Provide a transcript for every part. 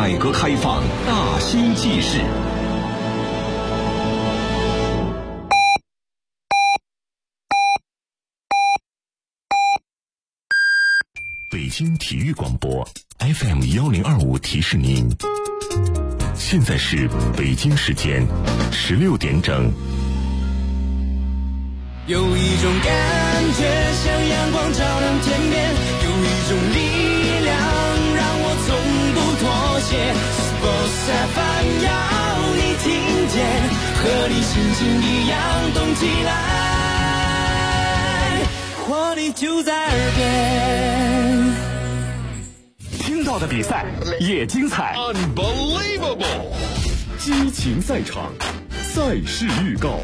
改革开放大新纪事。 北京体育广播 FM1025提示您，现在是北京时间16点整。 有一种感觉像阳光照亮天边，有一种力量让我从不妥协。Sports FM 要你听见，和你心情一样动起来，活力就在耳边。 听到的比赛也精彩 Unbelievable 激情赛场，赛事预告。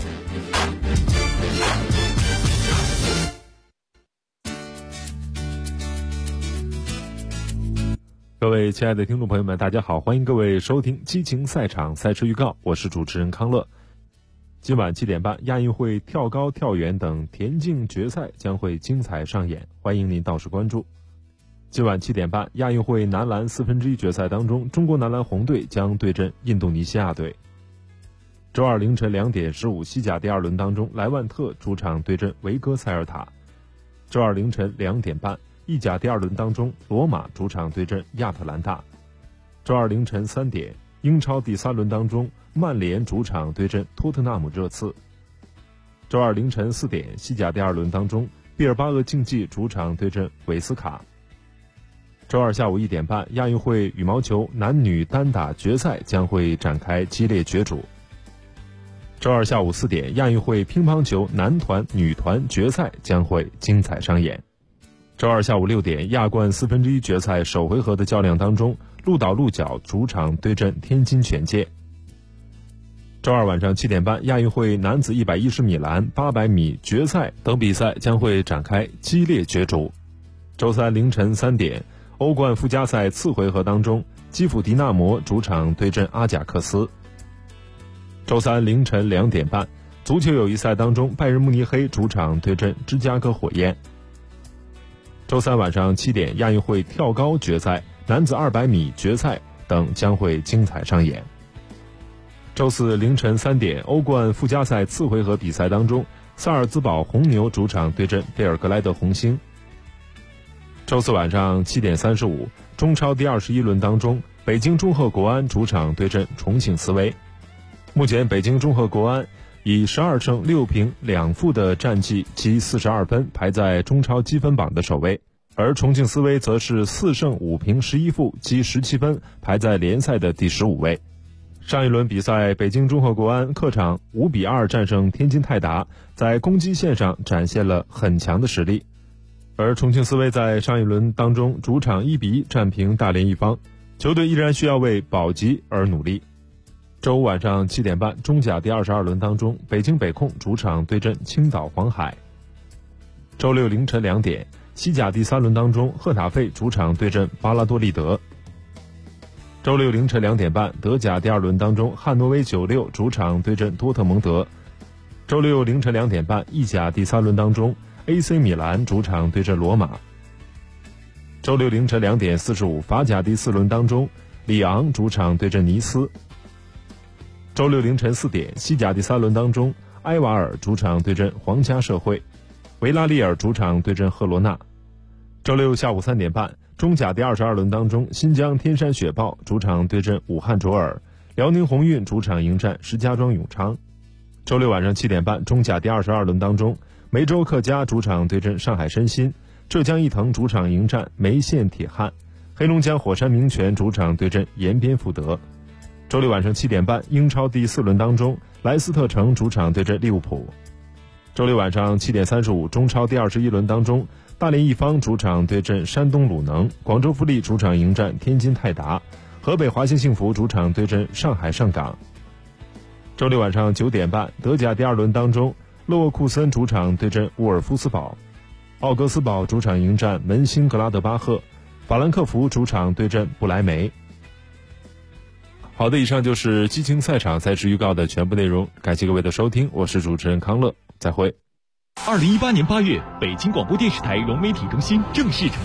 各位亲爱的听众朋友们，大家好，欢迎各位收听激情赛场赛事预告，我是主持人康乐。今晚7点半，亚运会跳高、跳远等田径决赛将会精彩上演，欢迎您到时关注。今晚7点半，亚运会男篮1/4决赛当中，中国男篮红队将对阵印度尼西亚队。周二凌晨2点15，西甲第2轮当中，莱万特主场对阵维戈塞尔塔。周二凌晨2点半，意甲第2轮当中，罗马主场对阵亚特兰大。周二凌晨3点，英超第3轮当中，曼联主场对阵托特纳姆热刺。周二凌晨4点，西甲第2轮当中，毕尔巴鄂竞技主场对阵韦斯卡。周二下午1点半，亚运会羽毛球男女单打决赛将会展开激烈角逐。周二下午4点，亚运会乒乓球男团、女团决赛将会精彩上演。周二下午6点，亚冠1/4决赛首回合的较量当中，鹿岛鹿角主场对阵天津权健。周二晚上7点半，亚运会男子110米栏、800米决赛等比赛将会展开激烈角逐。周三凌晨3点，欧冠附加赛次回合当中，基辅迪纳摩主场对阵阿贾克斯。周三凌晨2点半，足球友谊赛当中，拜仁慕尼黑主场对阵芝加哥火焰。周三晚上7点，亚运会跳高决赛、男子200米决赛等将会精彩上演。周四凌晨3点，欧冠附加赛次回合比赛当中，萨尔兹堡红牛主场对阵贝尔格莱德红星。周四晚上7点35，中超第21轮当中，北京中赫国安主场对阵重庆斯威。目前北京中赫国安以12胜6平2负的战绩积42分，排在中超积分榜的首位，而重庆斯威则是4胜5平11负，积17分，排在联赛的第15位。上一轮比赛，北京中赫国安客场5比2战胜天津泰达，在攻击线上展现了很强的实力，而重庆斯威在上一轮当中主场1比1战平大连一方，球队依然需要为保级而努力。周五晚上7点半，中甲第22轮当中，北京北控主场对阵青岛黄海。周六凌晨2点，西甲第3轮当中，赫塔费主场对阵巴拉多利德。周六凌晨2点半，德甲第2轮当中，汉诺威96主场对阵多特蒙德。周六凌晨2点半，意甲第3轮当中， AC 米兰主场对阵罗马。周六凌晨2点45，法甲第4轮当中，里昂主场对阵尼斯。周六凌晨4点，西甲第3轮当中，埃瓦尔主场对阵皇家社会，维拉利尔主场对阵赫罗纳。周六下午3点半，中甲第22轮当中，新疆天山雪豹主场对阵武汉卓尔，辽宁宏运主场迎战石家庄永昌。周六晚上7点半，中甲第22轮当中，梅州客家主场对阵上海申鑫，浙江毅腾主场迎战梅县铁汉，黑龙江火山名泉主场对阵延边富德。周六晚上7点半，英超第4轮当中，莱斯特城主场对阵利物浦。周六晚上7点35，中超第21轮当中，大连一方主场对阵山东鲁能，广州富力主场迎战天津泰达，河北华夏幸福主场对阵上海上港。周六晚上9点半，德甲第2轮当中，勒沃库森主场对阵沃尔夫斯堡，奥格斯堡主场迎战门兴格拉德巴赫，法兰克福主场对阵不莱梅。好的，以上就是激情赛场赛事预告的全部内容，感谢各位的收听，我是主持人康乐，再会。 2018年8月，北京广播电视台融媒体中心正式成立，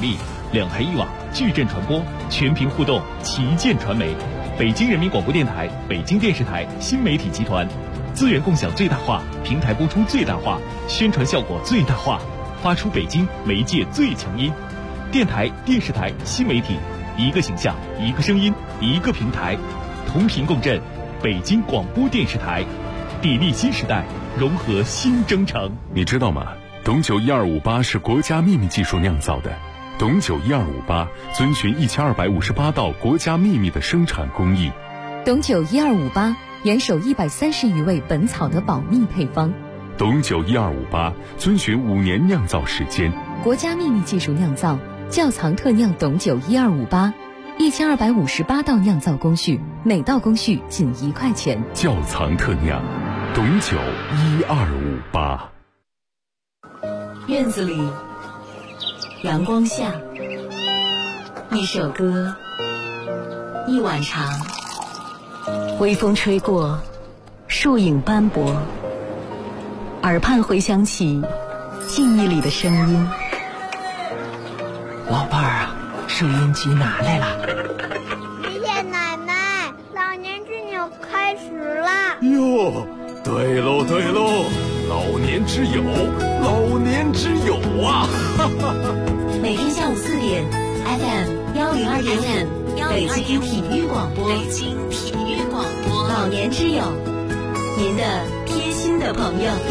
两台一网，矩阵传播，全屏互动，旗舰传媒。北京人民广播电台、北京电视台新媒体集团，资源共享最大化，平台播出最大化，宣传效果最大化，发出北京媒介最强音。电台、电视台、新媒体，一个形象，一个声音，一个平台，同频共振。北京广播电视台，砥砺新时代，融合新征程。 你知道吗？董酒1258是国家秘密技术酿造的。董酒1258遵循1258道国家秘密的生产工艺。 董酒1258严守130余位本草的保密配方。 董酒1258遵循5年酿造时间， 国家秘密技术酿造，窖藏特酿董酒1258，1258道酿造工序，每道工序仅1块钱。 窖藏特酿，董酒1258。 院子里，阳光下，一首歌，一碗茶，微风吹过，树影斑驳，耳畔回响起记忆里的声音。 老伴儿啊，收音机拿来了。 谢谢奶奶，老年之友开始了。 哟，对喽对喽，老年之友，老年之友啊！ 每天下午4点 ，FM 102.5，北京体育广播，北京体育广播，老年之友，您的贴心的朋友。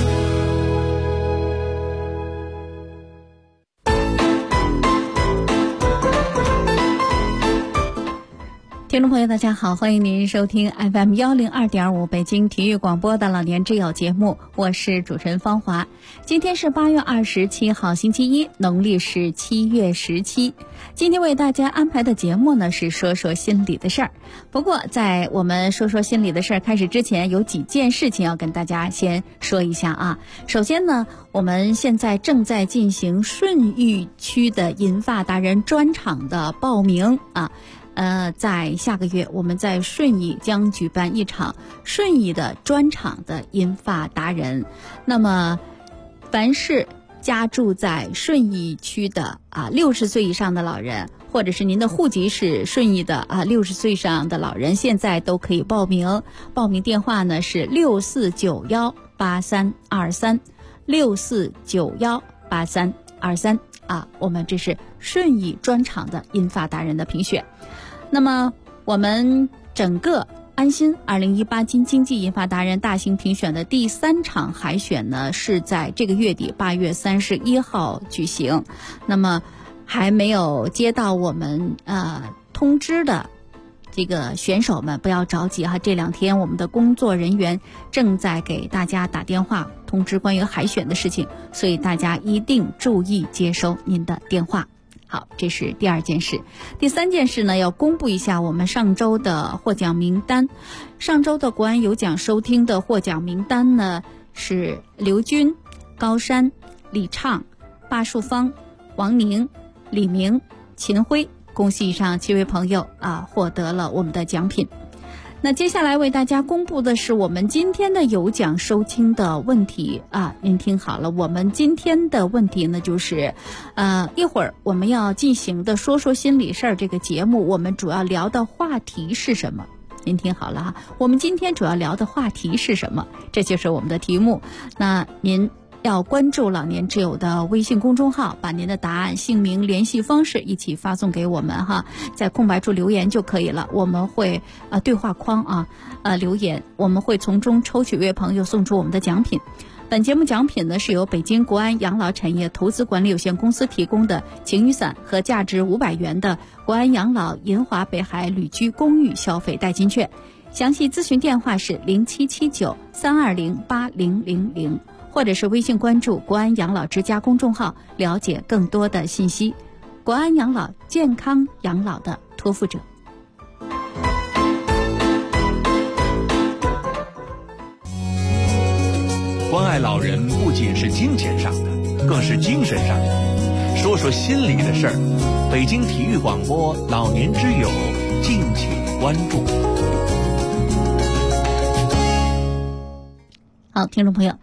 听众朋友大家好，欢迎您收听 FM 102.5北京体育广播的老年之友节目，我是主持人方华。今天是8月27号星期一，农历是7月17。今天为大家安排的节目呢是说说心里的事儿。不过在我们说说心里的事儿开始之前，有几件事情要跟大家先说一下啊。首先呢，我们现在正在进行顺义区的银发达人专场的报名啊。在下个月，我们在顺义将举办一场顺义的专场的银发达人。那么，凡是家住在顺义区的60岁以上的老人，或者是您的户籍是顺义的60岁以上的老人，现在都可以报名。报名电话呢是64918323，64918323我们这是顺义专场的银发达人的评选。那么我们整个安心2018金经济银发达人大型评选的第3场海选呢，是在这个月底8月31号举行。那么还没有接到我们通知的这个选手们不要着急哈，这2天我们的工作人员正在给大家打电话通知关于海选的事情，所以大家一定注意接收您的电话。好，这是第2件事。第3件事呢，要公布一下我们上周的获奖名单。上周的国安有奖收听的获奖名单呢是刘军、高山、李畅、霸树芳、王宁、李明、秦辉，恭喜以上7位朋友获得了我们的奖品。那接下来为大家公布的是我们今天的有奖收听的问题您听好了，我们今天的问题呢就是一会儿我们要进行的说说心里事儿这个节目，我们主要聊的话题是什么？您听好了我们今天主要聊的话题是什么？这就是我们的题目。那您要关注老年之友的微信公众号，把您的答案、姓名、联系方式一起发送给我们在空白处留言就可以了。我们会对话框留言，我们会从中抽取1位朋友送出我们的奖品。本节目奖品呢是由北京国安养老产业投资管理有限公司提供的晴雨伞和价值500元的国安养老银华北海旅居公寓消费代金券。详细咨询电话是0779-320-8000。或者是微信关注国安养老之家公众号，了解更多的信息。国安养老，健康养老的托付者。 关爱老人不仅是金钱上的，更是精神上的。说说心里的事儿，北京体育广播老年之友，敬请关注。 好，听众朋友，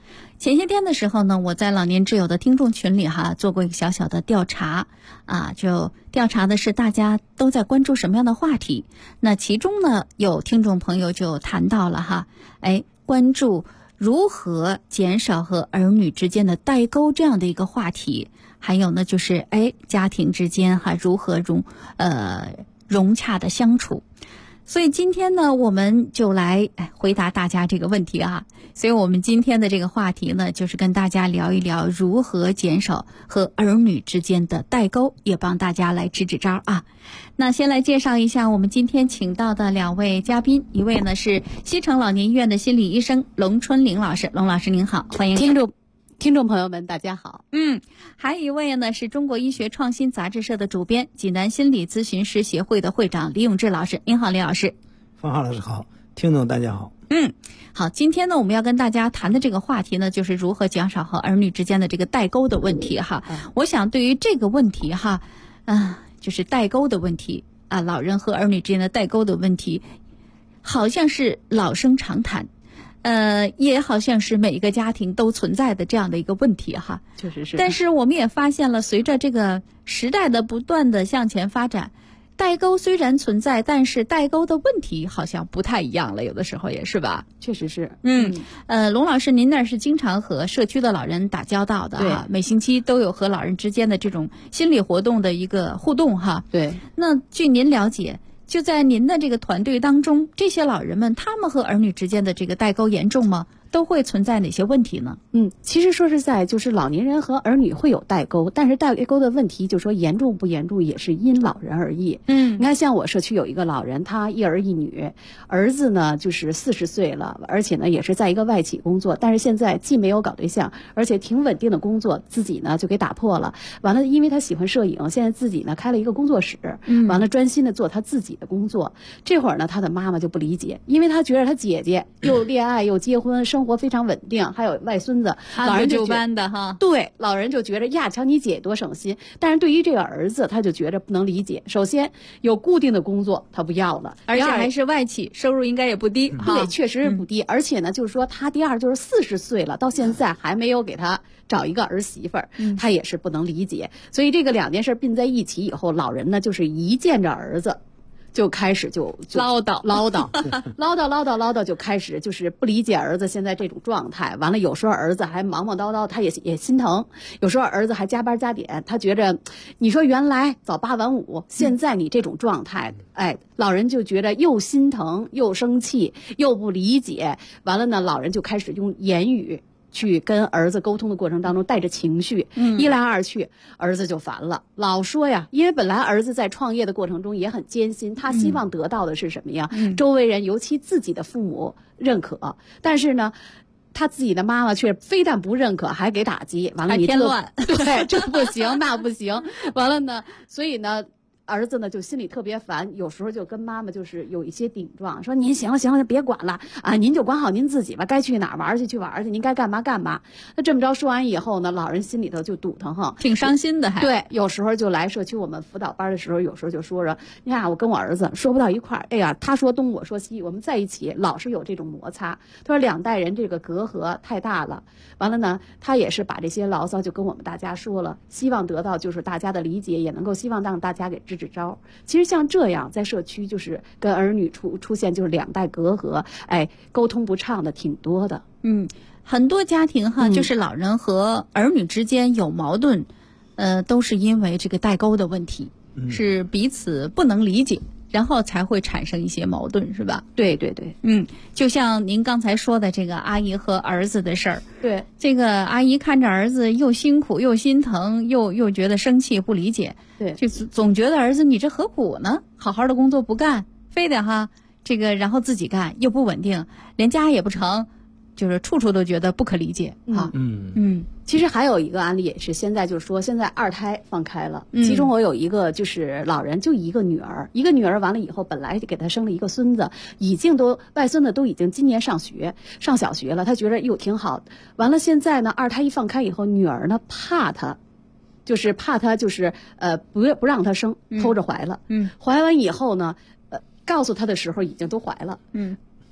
前些天的时候呢，我在老年之友的听众群里做过一个小小的调查就调查的是大家都在关注什么样的话题。那其中呢，有听众朋友就谈到了关注如何减少和儿女之间的代沟这样的一个话题，还有呢就是家庭之间如何融洽的相处。所以今天呢，我们就来回答大家这个问题所以我们今天的这个话题呢，就是跟大家聊一聊如何减少和儿女之间的代沟，也帮大家来支支招那先来介绍一下我们今天请到的2位嘉宾，一位呢是西城老年医院的心理医生龙春玲老师。龙老师您好，欢迎听众朋友们大家好。 还有一位呢是中国医学创新杂志社的主编，济南心理咨询师协会的会长李永志老师。您好，李老师。 方浩老师好，听众大家好。 好，今天呢我们要跟大家谈的这个话题呢，就是如何减少和儿女之间的这个代沟的问题我想对于这个问题就是代沟的问题老人和儿女之间的代沟的问题，好像是老生常谈。也好像是每一个家庭都存在的这样的一个问题确实是。 但是我们也发现了，随着这个时代的不断的向前发展，代沟虽然存在，但是代沟的问题好像不太一样了，有的时候也是吧？ 确实是。 龙老师，您那是经常和社区的老人打交道的每星期都有和老人之间的这种心理活动的一个互动对。 那据您了解，就在您的这个团队当中，这些老人们他们和儿女之间的这个代沟严重吗？都会存在哪些问题呢？ 其实说实在，就是老年人和儿女会有代沟，但是代沟的问题就说严重不严重也是因老人而异。你看像我社区有一个老人，他一儿一女，儿子呢就是40岁了，而且呢也是在一个外企工作，但是现在既没有搞对象，而且挺稳定的工作，自己呢就给打破了。完了，因为他喜欢摄影，现在自己呢开了一个工作室，完了专心的做他自己的工作。这会儿呢，他的妈妈就不理解，因为他觉得他姐姐又恋爱又结婚，生活非常稳定，还有外孙子， 老人就班的对，老人就觉得呀，瞧你姐多省心。但是对于这个儿子，他就觉得不能理解。首先有固定的工作他不要了， 而且还是外企，收入应该也不低对，确实是不低。而且呢，就是说他第二就是40岁了，到现在还没有给他找一个儿媳妇儿，他也是不能理解。所以这个2件事并在一起以后，老人呢就是一见着儿子就开始就唠叨就开始就是不理解儿子现在这种状态。完了，有时候儿子还忙忙叨叨，他也心疼。有时候儿子还加班加点，他觉着你说原来早8晚5，现在你这种状态，老人就觉得又心疼又生气又不理解。完了呢，老人就开始用言语去跟儿子沟通的过程当中带着情绪，一来二去，儿子就烦了，老说呀，因为本来儿子在创业的过程中也很艰辛，他希望得到的是什么呀？周围人，尤其自己的父母认可，但是呢，他自己的妈妈却非但不认可，还给打击。完了，你添乱， 对，这不行，那不行。完了呢，所以呢，儿子呢就心里特别烦，有时候就跟妈妈就是有一些顶撞，说您行了，别管了您就管好您自己吧，该去哪儿玩去玩去，您该干嘛干嘛。那这么着说完以后呢，老人心里头就堵腾挺伤心的还。 对，有时候就来社区我们辅导班的时候，有时候就说着，你看我跟我儿子说不到一块儿，哎呀，他说东我说西，我们在一起老是有这种摩擦。他说2代人这个隔阂太大了。完了呢，他也是把这些牢骚就跟我们大家说了，希望得到就是大家的理解，也能够希望让大家给支招。其实像这样在社区就是跟儿女出现就是2代隔阂，沟通不畅的挺多的。 很多家庭就是老人和儿女之间有矛盾，都是因为这个代沟的问题，是彼此不能理解，然后才会产生一些矛盾，是吧？ 对对对。 就像您刚才说的这个阿姨和儿子的事儿。 对， 这个阿姨看着儿子又辛苦又心疼，又觉得生气不理解。 对， 就总觉得儿子你这何苦呢？好好的工作不干，非得这个然后自己干又不稳定，连家也不成，就是处处都觉得不可理解其实还有一个案例也是，现在就是说现在2胎放开了，其中我有一个就是老人就一个女儿完了以后，本来给他生了一个孙子，外孙子都已经今年上小学了，他觉得挺好。完了现在呢2胎一放开以后，女儿呢怕他就是不让他生，偷着怀了。怀完以后呢，告诉他的时候已经都怀了。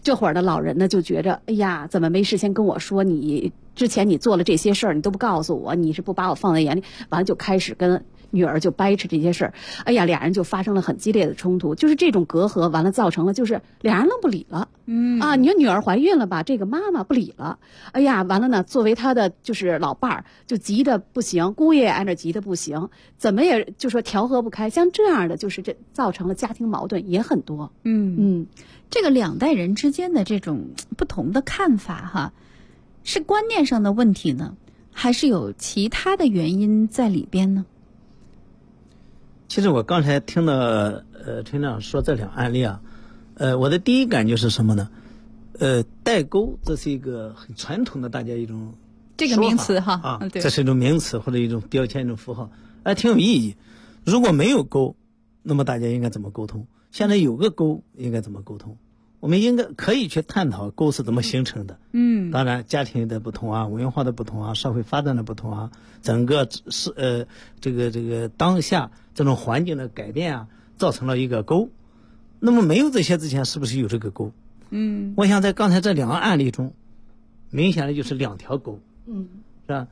这会儿的老人呢就觉着，哎呀，怎么没事先跟我说？你之前你做了这些事儿，你都不告诉我，你是不把我放在眼里？完了就开始跟女儿就掰扯这些事儿，哎呀，俩人就发生了很激烈的冲突，就是这种隔阂，完了造成了就是俩人愣不理了。你说女儿怀孕了吧，这个妈妈不理了，哎呀，完了呢，作为她的就是老伴儿，就急得不行，姑爷挨着急得不行，怎么也就说调和不开，像这样的就是这造成了家庭矛盾也很多。 这个两代人之间的这种不同的看法哈，是观念上的问题呢，还是有其他的原因在里边呢？ 其实我刚才听到陈长说这两案例啊，我的第一感觉是什么呢？代沟，这是一个很传统的大家一种这个名词哈啊， 对， 这是一种名词或者一种标签一种符号，挺有意义。如果没有沟，那么大家应该怎么沟通？现在有个沟，应该怎么沟通？我们应该可以去探讨沟是怎么形成的。当然家庭的不同啊，文化的不同啊，社会发展的不同啊，整个这个当下这种环境的改变啊，造成了一个沟。那么没有这些之前，是不是有这个沟？我想在刚才这两个案例中，明显的就是两条沟。是吧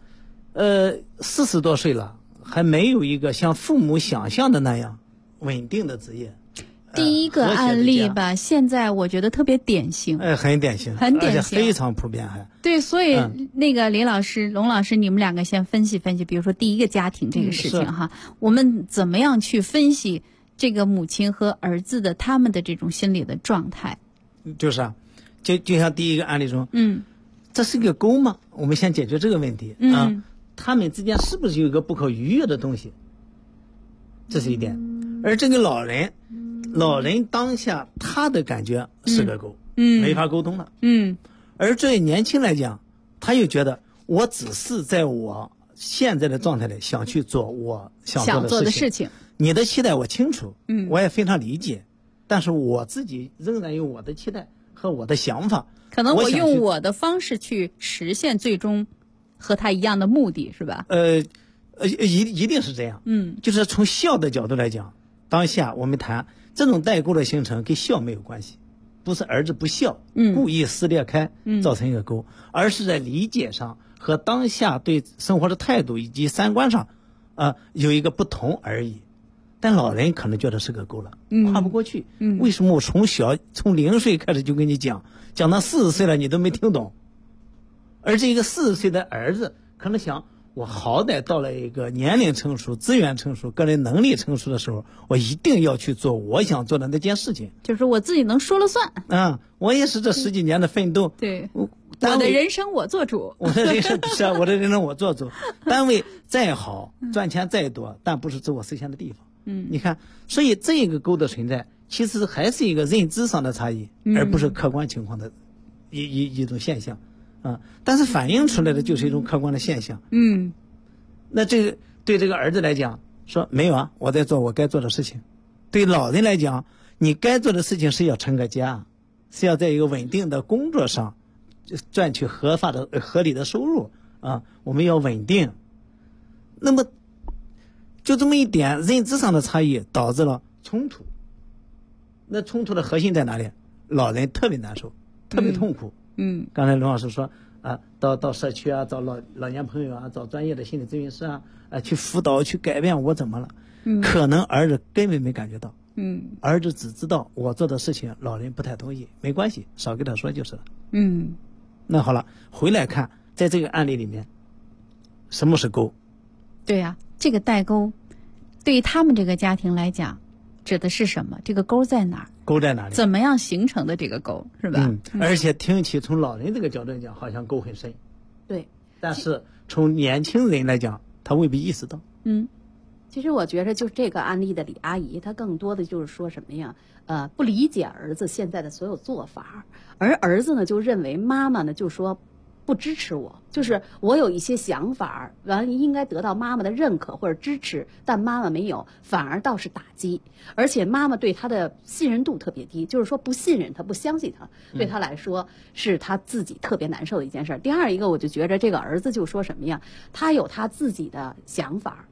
？40多岁了，还没有一个像父母想象的那样稳定的职业。 第一个案例吧，现在我觉得特别典型， 很典型， 很典型， 而且非常普遍还。 对，所以那个李老师、龙老师，你们两个先分析分析，比如说第一个家庭这个事情哈，我们怎么样去分析这个母亲和儿子的他们的这种心理的状态？ 就是啊，就像第一个案例中，这是一个沟吗？我们先解决这个问题啊，他们之间是不是有一个不可逾越的东西？这是一点。而这个老人当下他的感觉是个沟，没法沟通了。而对年轻来讲，他又觉得我只是在我现在的状态里想去做我想做的事情。你的期待我清楚，我也非常理解，但是我自己仍然有我的期待和我的想法。 可能我用我的方式去实现最终和他一样的目的，是吧？ 一定是这样。就是从孝的角度来讲，当下我们谈这种代沟的形成跟孝没有关系，不是儿子不孝，故意撕裂开造成一个沟，而是在理解上和当下对生活的态度以及三观上有一个不同而已。但老人可能觉得是个沟了，跨不过去。为什么我从0岁开始就跟你讲到40岁了你都没听懂？而这个40岁的儿子可能想，我好歹到了一个年龄成熟、资源成熟、个人能力成熟的时候，我一定要去做我想做的那件事情， 就是我自己能说了算。 我也是这10几年的奋斗。 对，我的人生我做主。 我的人生是我的人生我做主。单位再好，赚钱再多，但不是自我实现的地方。你看，所以这个沟的存在，其实还是一个认知上的差异，而不是客观情况的一种现象。但是反映出来的就是一种客观的现象。那这个对这个儿子来讲说没有啊，我在做我该做的事情。对老人来讲，你该做的事情是要成个家，是要在一个稳定的工作上赚取合理的收入我们要稳定。那么就这么一点认知上的差异导致了冲突。那冲突的核心在哪里？老人特别难受，特别痛苦。刚才龙老师说到社区啊，找老年朋友啊，找专业的心理咨询师去辅导去改变我怎么了。可能儿子根本没感觉到。儿子只知道我做的事情老人不太同意，没关系，少跟他说就是了。那好了，回来看在这个案例里面什么是沟？ 对呀，这个代沟对于他们这个家庭来讲指的是什么？这个沟在哪儿？ 沟在哪里？ 怎么样形成的这个沟，是吧？ 而且听起从老人这个角度来讲，好像沟很深。 对， 但是从年轻人来讲，他未必意识到。 其实我觉得，就这个案例的李阿姨，她更多的就是说什么呀？不理解儿子现在的所有做法，而儿子呢，就认为妈妈呢，就说不支持我，就是我有一些想法，完了应该得到妈妈的认可或者支持，但妈妈没有，反而倒是打击，而且妈妈对他的信任度特别低，就是说不信任他，不相信他，对他来说是他自己特别难受的一件事。第二一个，我就觉着这个儿子就说什么呀，他有他自己的想法，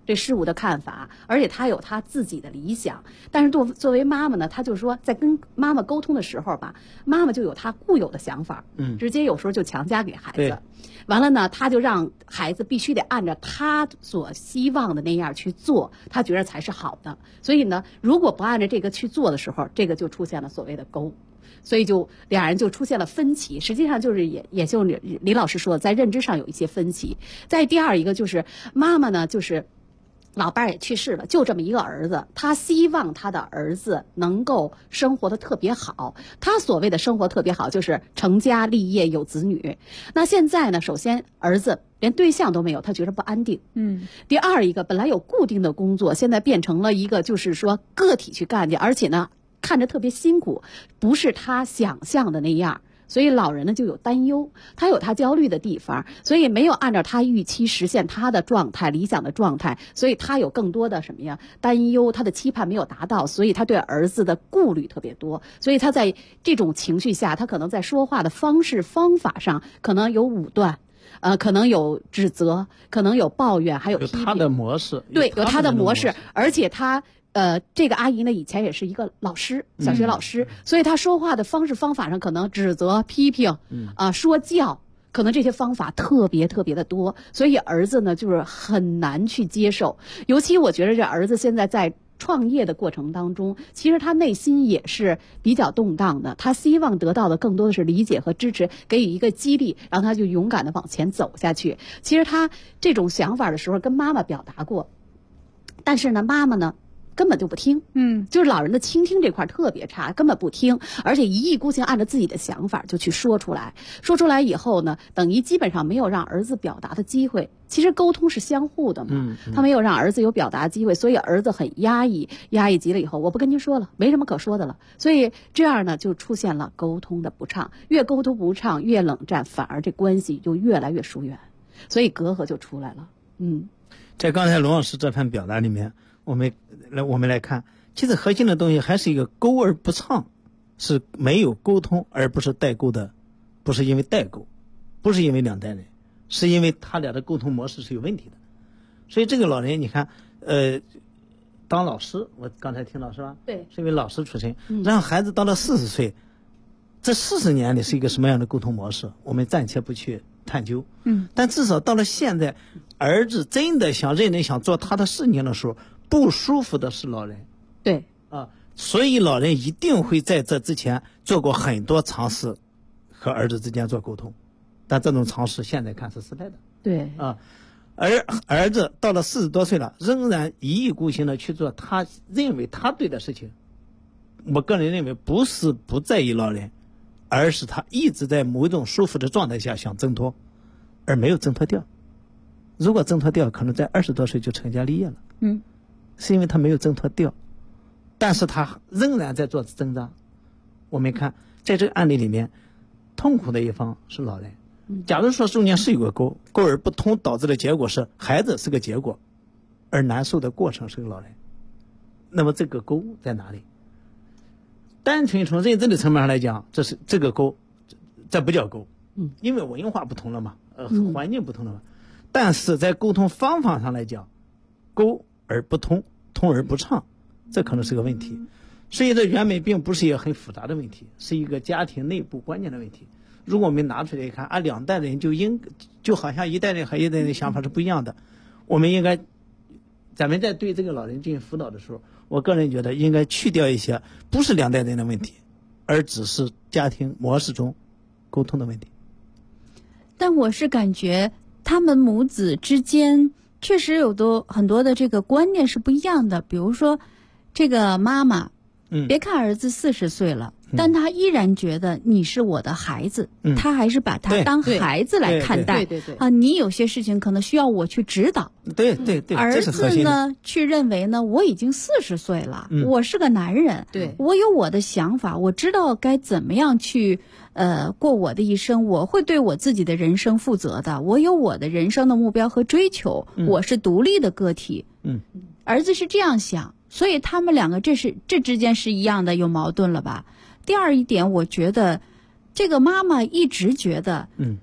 对事物的看法，而且他有他自己的理想。但是作为妈妈呢，他就说在跟妈妈沟通的时候吧，妈妈就有他固有的想法，直接有时候就强加给孩子。完了呢，他就让孩子必须得按照他所希望的那样去做，他觉得才是好的。所以呢，如果不按照这个去做的时候，这个就出现了所谓的沟。所以就两人就出现了分歧，实际上就是也就李老师说的，在认知上有一些分歧。再第二一个就是妈妈呢，就是老伴儿也去世了，就这么一个儿子，他希望他的儿子能够生活的特别好。他所谓的生活特别好，就是成家立业有子女。那现在呢，首先儿子连对象都没有，他觉得不安定。第二一个，本来有固定的工作，现在变成了一个就是说个体去干去，而且呢看着特别辛苦，不是他想象的那样。所以老人呢就有担忧，他有他焦虑的地方，所以没有按照他预期实现他的状态，理想的状态，所以他有更多的什么呀担忧，他的期盼没有达到，所以他对儿子的顾虑特别多。所以他在这种情绪下，他可能在说话的方式方法上可能有武断，可能有指责，可能有抱怨，还有批评。 有他的模式， 对，有他的模式，而且他这个阿姨呢以前也是一个老师，小学老师，所以她说话的方式方法上可能指责、批评，说教，可能这些方法特别特别的多，所以儿子呢就是很难去接受。尤其我觉得这儿子现在在创业的过程当中，其实他内心也是比较动荡的，他希望得到的更多的是理解和支持，给予一个激励，让他就勇敢的往前走下去。其实他这种想法的时候跟妈妈表达过，但是呢妈妈呢根本就不听，就是老人的倾听这块特别差，根本不听，而且一意孤行，按照自己的想法就去说出来。说出来以后呢，等于基本上没有让儿子表达的机会。其实沟通是相互的嘛，他没有让儿子有表达机会，所以儿子很压抑，压抑极了以后，我不跟您说了，没什么可说的了。所以这样呢，就出现了沟通的不畅，越沟通不畅，越冷战，反而这关系就越来越疏远，所以隔阂就出来了。 在刚才龙老师这番表达里面，我们来看，其实核心的东西还是一个沟而不畅，是没有沟通，而不是代沟的，不是因为代沟，不是因为两代人，是因为他俩的沟通模式是有问题的。所以这个老人，你看，当老师，我刚才听到是吧？ 对， 是因为老师出身，让孩子到了40岁，这40年里是一个什么样的沟通模式，我们暂且不去探究。但至少到了现在，儿子真的想认真想做他的事情的时候，不舒服的是老人。 对所以老人一定会在这之前做过很多尝试和儿子之间做沟通，但这种尝试现在看是失败的。 对而儿子到了40多岁了，仍然一意孤行的去做他认为他对的事情。我个人认为不是不在意老人，而是他一直在某一种舒服的状态下想挣脱，而没有挣脱掉。如果挣脱掉，可能在20多岁就成家立业了。是因为他没有挣脱掉，但是他仍然在做挣扎。我们看在这个案例里面，痛苦的一方是老人。假如说中间是有个沟而不通，导致的结果是孩子是个结果，而难受的过程是个老人。那么这个沟在哪里？单纯从认知的层面上来讲，这个沟，这不叫沟，因为文化不同了嘛，环境不同了嘛。但是在沟通方法上来讲，沟而不通，通而不畅，这可能是个问题。所以这原本并不是一个很复杂的问题，是一个家庭内部关键的问题。如果我们拿出来一看，两代人就好像一代人和一代人的想法是不一样的。我们应该，咱们在对这个老人进行辅导的时候，我个人觉得应该去掉一些不是两代人的问题，而只是家庭模式中沟通的问题。 但我是感觉他们母子之间确实有很多的这个观念是不一样的。比如说这个妈妈，别看儿子40岁了，但他依然觉得你是我的孩子，他还是把他当孩子来看待。你有些事情可能需要我去指导。 对， 儿子呢去认为呢，我已经40岁了，我是个男人，我有我的想法，我知道该怎么样去过我的一生，我会对我自己的人生负责的，我有我的人生的目标和追求，我是独立的个体。儿子是这样想，所以他们两个这之间是一样的，有矛盾了吧？第二一点，我觉得这个妈妈一直觉得，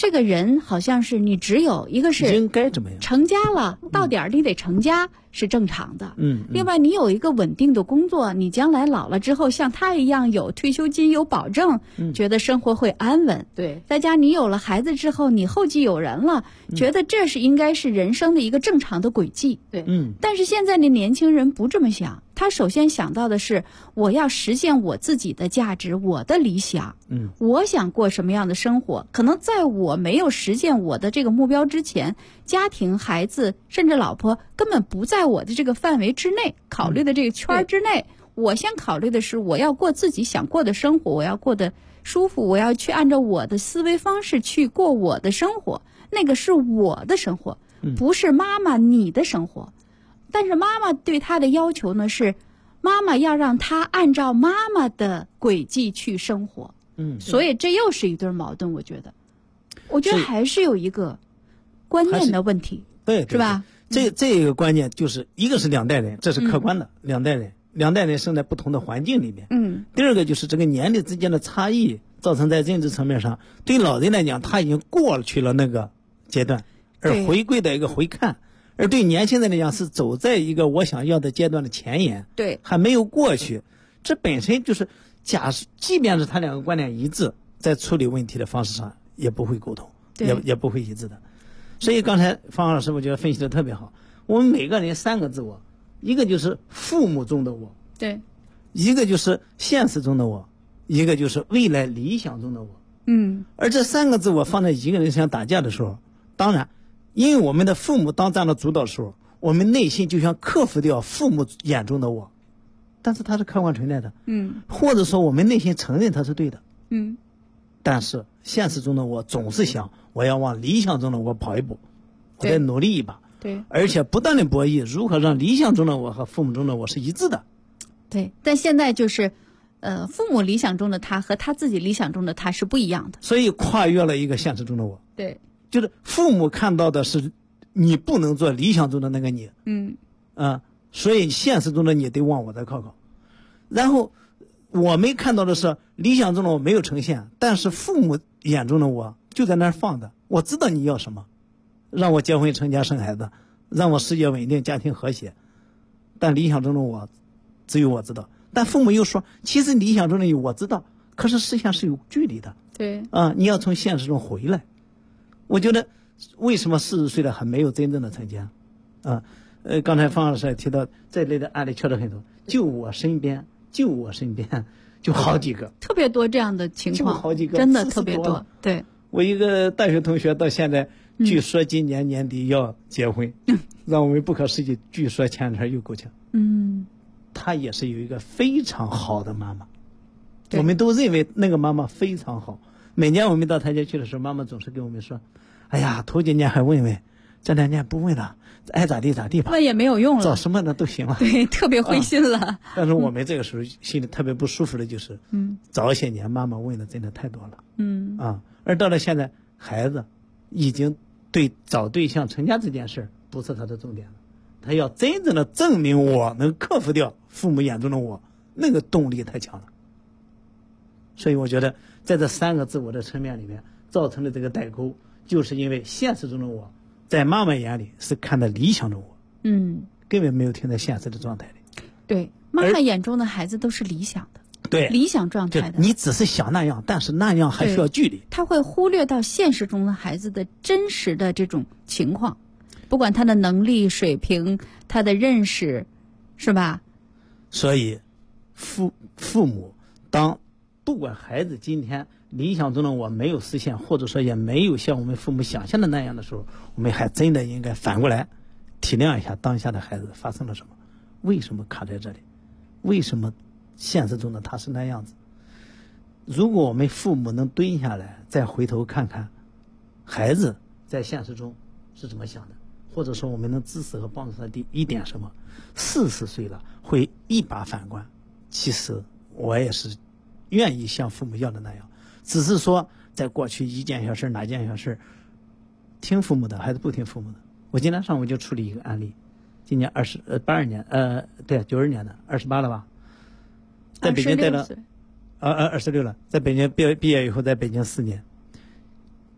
这个人好像是你只有一个是应该怎么样成家了，到点儿你得成家是正常的。另外你有一个稳定的工作，你将来老了之后像他一样有退休金有保证，觉得生活会安稳。 对， 再加你有了孩子之后，你后继有人了，觉得这是应该是人生的一个正常的轨迹。 对， 但是现在的年轻人不这么想，他首先想到的是我要实现我自己的价值，我的理想。我想过什么样的生活？可能在我没有实现我的这个目标之前，家庭、孩子甚至老婆根本不在我的这个范围之内，考虑的这个圈之内。我先考虑的是我要过自己想过的生活，我要过得舒服，我要去按照我的思维方式去过我的生活，那个是我的生活，不是妈妈你的生活。但是妈妈对他的要求呢是，妈妈要让他按照妈妈的轨迹去生活。所以这又是一对矛盾。我觉得还是有一个观念的问题， 对， 是吧？ 这个观念就是一个是两代人，这是客观的，两代人生在不同的环境里面。第二个就是这个年龄之间的差异，造成在认知层面上，对老人来讲，他已经过去了那个阶段，而回归的一个回看。而对年轻人来讲，是走在一个我想要的阶段的前沿， 对， 还没有过去。这本身就是即便是他两个观点一致，在处理问题的方式上也不会沟通，也不会一致的。所以刚才方老师我觉得分析的特别好。我们每个人三个自我，一个就是父母中的我， 对， 一个就是现实中的我，一个就是未来理想中的我。而这三个自我放在一个人身上打架的时候，当然因为我们的父母当占了主导的时候，我们内心就想克服掉父母眼中的我，但是它是客观存在的。或者说我们内心承认它是对的。但是现实中的我总是想我要往理想中的我跑一步，我再努力一把。 对， 而且不断的博弈如何让理想中的我和父母中的我是一致的。 对，但现在就是父母理想中的他和他自己理想中的他是不一样的， 所以跨越了一个现实中的我。 对， 就是父母看到的是你不能做理想中的那个你。所以现实中的你得往我这靠靠。然后我们看到的是理想中的我没有呈现，但是父母眼中的我就在那儿放着。我知道你要什么，让我结婚成家生孩子，让我事业稳定家庭和谐，但理想中的我只有我知道。但父母又说其实理想中的你我知道，可是实现是有距离的。 对， 你要从现实中回来。我觉得为什么40岁的还没有真正的成家刚才方老师也提到这类的案例确实很多，就我身边就好几个， 特别多这样的情况， 就好几个， 真的特别多。对， 我一个大学同学到现在据说今年年底要结婚，让我们不可思议，据说前天又够呛。她也是有一个非常好的妈妈，我们都认为那个妈妈非常好。每年我们到她家去的时候，妈妈总是跟我们说，哎呀，头几年还问问，这2年不问了，爱咋地咋地吧， 问也没有用了， 找什么的都行了。 对，特别灰心了。 但是我们这个时候心里特别不舒服的就是，早些年妈妈问的真的太多了。而到了现在，孩子已经对找对象成家这件事不是他的重点了，他要真正的证明我能克服掉父母眼中的我，那个动力太强了。所以我觉得在这3个自我的层面里面造成的这个代沟，就是因为现实中的我在妈妈眼里是看的理想中我，根本没有停在现实的状态里。 对，妈妈眼中的孩子都是理想的， 对， 理想状态的。 你只是想那样，但是那样还需要距离。 他会忽略到现实中的孩子的真实的这种情况，不管他的能力水平，他的认识，是吧？ 所以父母不管孩子今天理想中的我没有实现，或者说也没有像我们父母想象的那样的时候，我们还真的应该反过来体谅一下当下的孩子发生了什么，为什么卡在这里，为什么现实中的他是那样子。如果我们父母能蹲下来再回头看看孩子在现实中是怎么想的，或者说我们能支持和帮助他的一点什么，40岁了会一把反观。其实我也是愿意像父母要的那样，只是说在过去一件小事哪件小事听父母的还是不听父母的。我今天上午就处理一个案例，今年82年对92年的28了吧，在北京待了26了，在北京毕业以后在北京4年，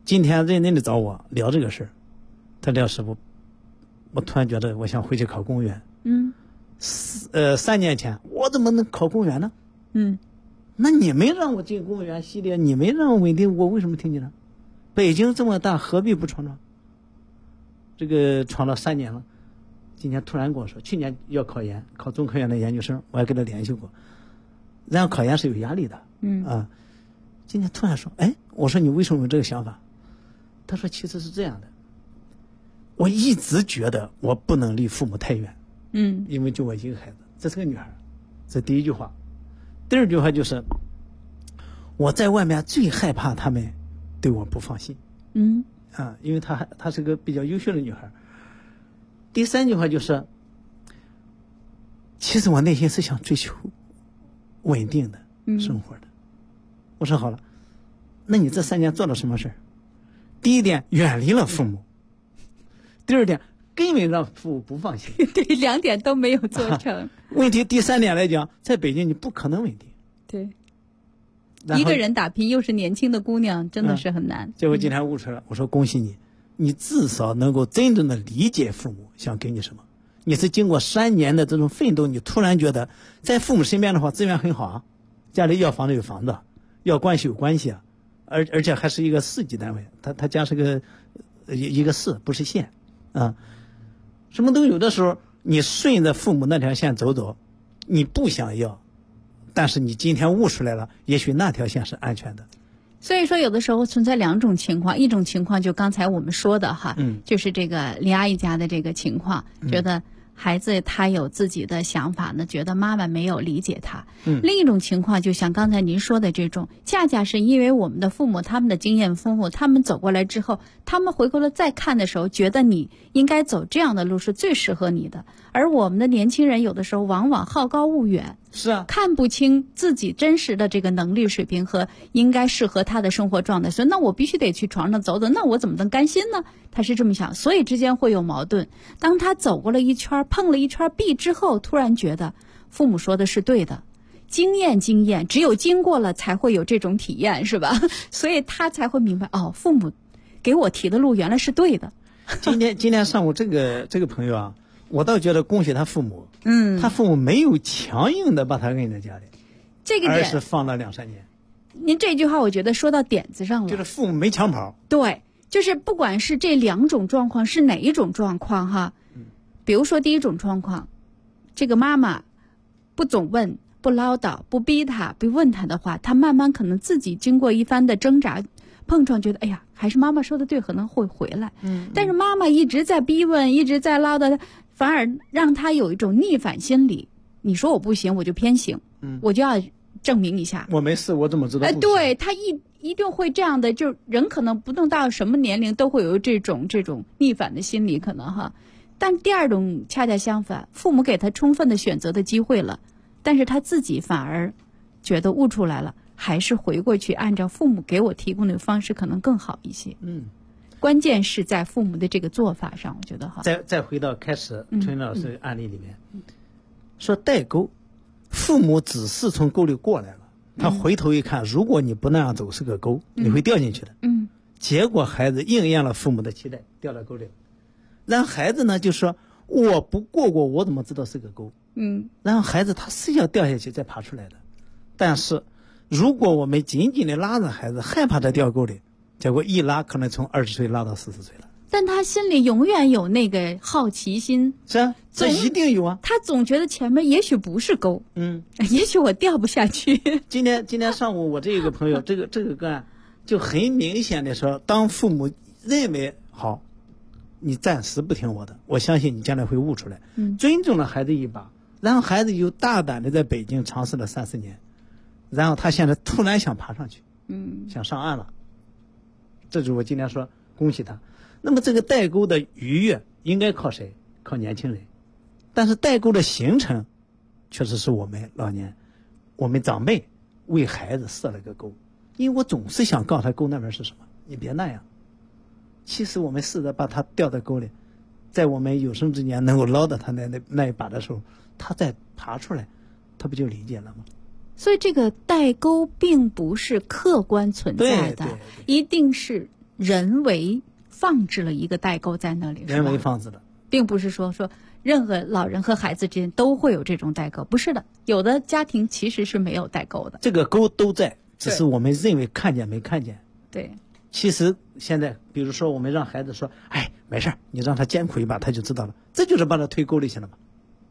今天认真的找我聊这个事儿，他廖师傅，我突然觉得我想回去考公务员。3年前我怎么能考公务员呢？那你没让我进公务员系列，你没让我稳定，我为什么听你的？北京这么大，何必不闯闯？这个闯了3年了，今年突然跟我说，去年要考研，考中科院的研究生，我还跟他联系过。然后考研是有压力的，今天突然说，哎，我说你为什么有这个想法？他说其实是这样的，我一直觉得我不能离父母太远，因为就我一个孩子，这是个女孩，这第一句话。第二句话就是我在外面最害怕他们对我不放心，因为她是个比较优秀的女孩。第三句话就是其实我内心是想追求稳定的生活的。我说好了，那你这3年做了什么事儿？第一点，远离了父母；第二点，根本让父母不放心。 对，2点都没有做成。 问题第3点来讲，在北京你不可能稳定。 对，一个人打拼又是年轻的姑娘，真的是很难。 结果今天悟出来了，我说恭喜你，你至少能够真正的理解父母想给你什么。你是经过3年的这种奋斗，你突然觉得在父母身边的话资源很好啊，家里要房子有房子，要关系有关系啊，而且还是一个市级单位，他家是个一个市，不是县啊。什么都有的时候，你顺着父母那条线走走，你不想要，但是你今天悟出来了，也许那条线是安全的。 所以说有的时候存在2种情况，一种情况就刚才我们说的哈，就是这个林阿姨家的这个情况，觉得孩子他有自己的想法呢，觉得妈妈没有理解他。另一种情况就像刚才您说的这种，恰恰是因为我们的父母他们的经验丰富，他们走过来之后，他们回过头再看的时候，觉得你应该走这样的路是最适合你的。而我们的年轻人有的时候往往好高骛远， 是啊， 看不清自己真实的这个能力水平和应该适合他的生活状态，所以那我必须得去床上走走，那我怎么能甘心呢？他是这么想，所以之间会有矛盾。当他走过了一圈，碰了一圈壁之后，突然觉得父母说的是对的，经验只有经过了才会有这种体验，是吧？所以他才会明白，哦，父母给我提的路原来是对的。 今天上午这个朋友啊，我倒觉得恭喜他父母，他父母没有强硬的把他摁在家里， 这个点而是放了2-3年。 您这句话我觉得说到点子上了， 就是父母没抢跑。 对，就是不管是这2种状况是哪一种状况哈，比如说第一种状况，这个妈妈不总问、不唠叨、不逼他、不问他的话，他慢慢可能自己经过一番的挣扎碰撞，觉得哎呀，还是妈妈说的对，可能会回来。但是妈妈一直在逼问，一直在唠叨，反而让他有一种逆反心理。你说我不行，我就偏行，我就要证明一下。 我没事，我怎么知道不行？ 对，他一定会这样的，就人可能不论到什么年龄都会有这种逆反的心理，可能哈。但第2种恰恰相反，父母给他充分的选择的机会了，但是他自己反而觉得悟出来了，还是回过去按照父母给我提供的方式可能更好一些。关键是在父母的这个做法上，我觉得哈。 再回到开始春老师案例里面，说代沟，父母只是从沟里过来了，他回头一看，如果你不那样走是个沟，你会掉进去的。结果孩子应验了父母的期待，掉到沟里了。然后孩子呢就说我不过我怎么知道是个沟？然后孩子他是要掉下去再爬出来的。但是如果我们紧紧的拉着孩子，害怕他掉沟里，结果一拉可能从20岁拉到40岁了。 但他心里永远有那个好奇心。 是啊，这一定有啊。 他总觉得前面也许不是沟，也许我掉不下去。 今天上午我这个朋友这个个案就很明显的说，当父母认为好，你暂时不听我的，我相信你将来会悟出来，尊重了孩子一把，然后孩子又大胆的在北京尝试了3-4年，然后他现在突然想爬上去，想上岸了。这就是我今天说恭喜他。那么这个代沟的逾越应该靠谁？靠年轻人。但是代沟的形成确实是我们老年我们长辈为孩子设了个沟，因为我总是想告诉他沟那边是什么，你别那样。其实我们试着把他掉在沟里，在我们有生之年能够捞到他那一把的时候，他再爬出来，他不就理解了吗？ 所以这个代沟并不是客观存在的，一定是人为放置了一个代沟在那里， 人为放置的， 并不是说任何老人和孩子之间都会有这种代沟，不是的，有的家庭其实是没有代沟的。 这个沟都在，只是我们认为看见没看见。 对， 其实现在比如说我们让孩子说，哎，没事，你让他艰苦一把他就知道了，这就是把他推沟里去了嘛。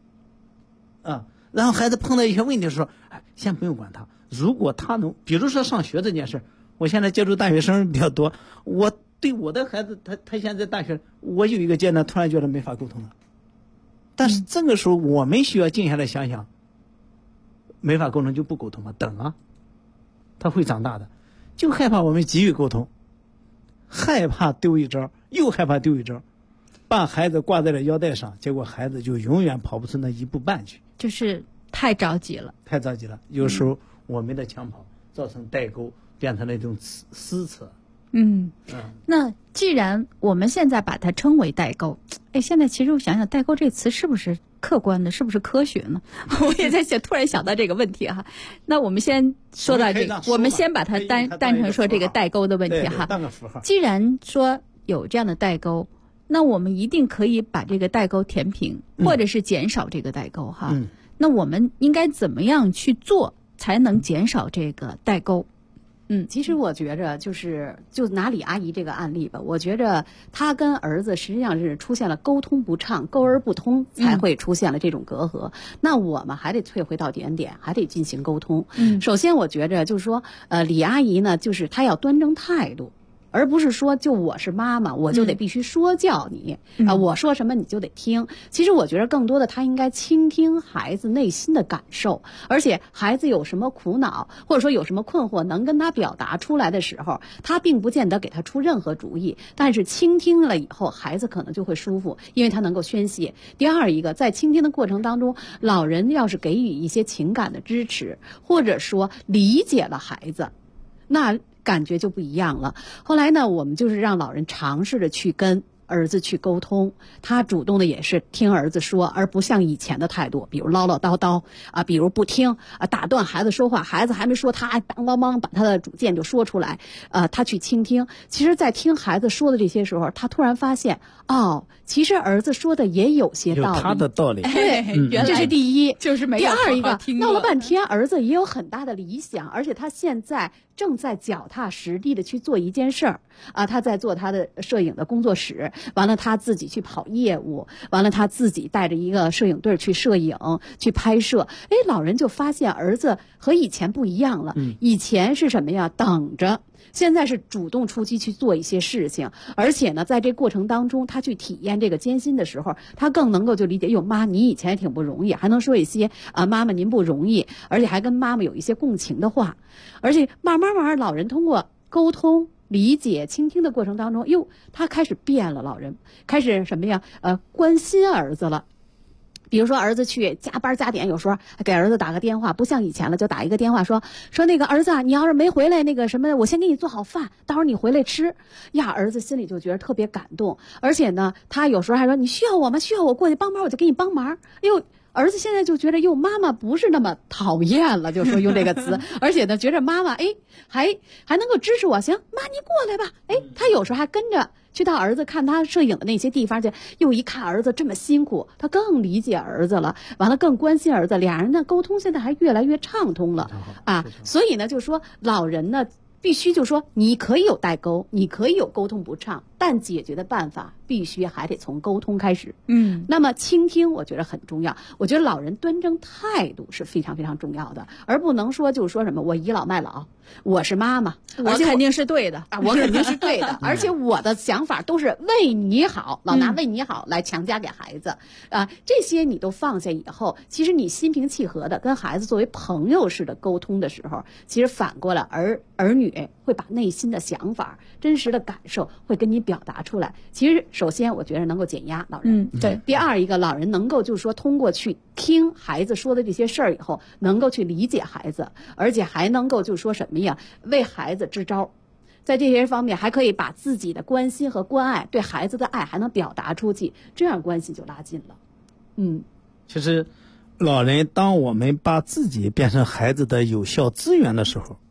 然后孩子碰到一些问题说，哎，先不用管他，如果他能，比如说上学这件事，我现在接触大学生比较多，我对我的孩子，他现在大学，我有一个阶段突然觉得没法沟通了，但是这个时候我们需要静下来想想，没法沟通就不沟通嘛，等啊，他会长大的，就害怕我们急于沟通，害怕丢一招，又害怕丢一招，把孩子挂在了腰带上，结果孩子就永远跑不出那一步半去， 就是太着急了， 太着急了。有时候我们的抢跑造成代沟，变成了一种撕扯。 那既然我们现在把它称为代沟，现在其实我想想，代沟这词是不是客观的，是不是科学呢？我也在想，突然想到这个问题哈。那我们先说到这个，我们先把它当成说这个代沟的问题哈。 当个符号。 既然说有这样的代沟，那我们一定可以把这个代沟填平，或者是减少这个代沟哈。那我们应该怎么样去做，才能减少这个代沟？ 其实我觉着就拿李阿姨这个案例吧，我觉着她跟儿子实际上是出现了沟通不畅、沟而不通，才会出现了这种隔阂。那我们还得退回到点，还得进行沟通。首先我觉着就是说，李阿姨呢，就是她要端正态度。而不是说就我是妈妈，我就得必须说教你我说什么你就得听。其实我觉得更多的他应该倾听孩子内心的感受，而且孩子有什么苦恼或者说有什么困惑能跟他表达出来的时候，他并不见得给他出任何主意，但是倾听了以后孩子可能就会舒服，因为他能够宣泄。第二一个，在倾听的过程当中，老人要是给予一些情感的支持，或者说理解了孩子，那感觉就不一样了。后来呢，我们就是让老人尝试着去跟儿子去沟通，他主动的也是听儿子说，而不像以前的态度，比如唠唠叨叨比如不听打断孩子说话，孩子还没说，他当当当把他的主见就说出来他去倾听。其实在听孩子说的这些时候，他突然发现其实儿子说的也有些道理， 有他的道理。 这是第一， 就是没第二一个，闹了半天，儿子也有很大的理想，而且他现在正在脚踏实地的去做一件事儿他在做他的摄影的工作室，完了他自己去跑业务，完了他自己带着一个摄影队去摄影去拍摄。老人就发现儿子和以前不一样了，以前是什么呀，等着，现在是主动出击去做一些事情，而且呢，在这过程当中，他去体验这个艰辛的时候，他更能够就理解，哟，妈，你以前也挺不容易，还能说一些妈妈您不容易，而且还跟妈妈有一些共情的话，而且慢慢老人通过沟通、理解、倾听的过程当中，他开始变了，老人开始什么呀？关心儿子了。比如说儿子去加班加点，有时候给儿子打个电话，不像以前了，就打一个电话说那个儿子你要是没回来，那个什么，我先给你做好饭，到时候你回来吃呀。儿子心里就觉得特别感动，而且呢，他有时候还说你需要我吗？需要我过去帮忙，我就给你帮忙。儿子现在就觉得妈妈不是那么讨厌了，就说用这个词，而且呢，觉得妈妈还能够支持我，行，妈你过来吧。他有时候还跟着去到儿子看他摄影的那些地方去，一看儿子这么辛苦，他更理解儿子了，完了更关心儿子，俩人的沟通现在还越来越畅通了所以呢，就说老人呢必须就说你可以有代沟，你可以有沟通不畅，但解决的办法必须还得从沟通开始。那么倾听我觉得很重要，我觉得老人端正态度是非常非常重要的，而不能说就是说什么我倚老卖老，我是妈妈， 我肯定是对的我肯定是对的而且我的想法都是为你好，老拿为你好来强加给孩子这些你都放下以后，其实你心平气和的跟孩子作为朋友似的沟通的时候，其实反过来儿女会把内心的想法、真实的感受会跟你表达出来。其实首先我觉得能够减压老人对。 第二一个，老人能够就是说通过去听孩子说的这些事儿以后，能够去理解孩子，而且还能够就是说什么呀，为孩子支招，在这些方面还可以把自己的关心和关爱，对孩子的爱还能表达出去，这样关系就拉近了。 其实老人当我们把自己变成孩子的有效资源的时候，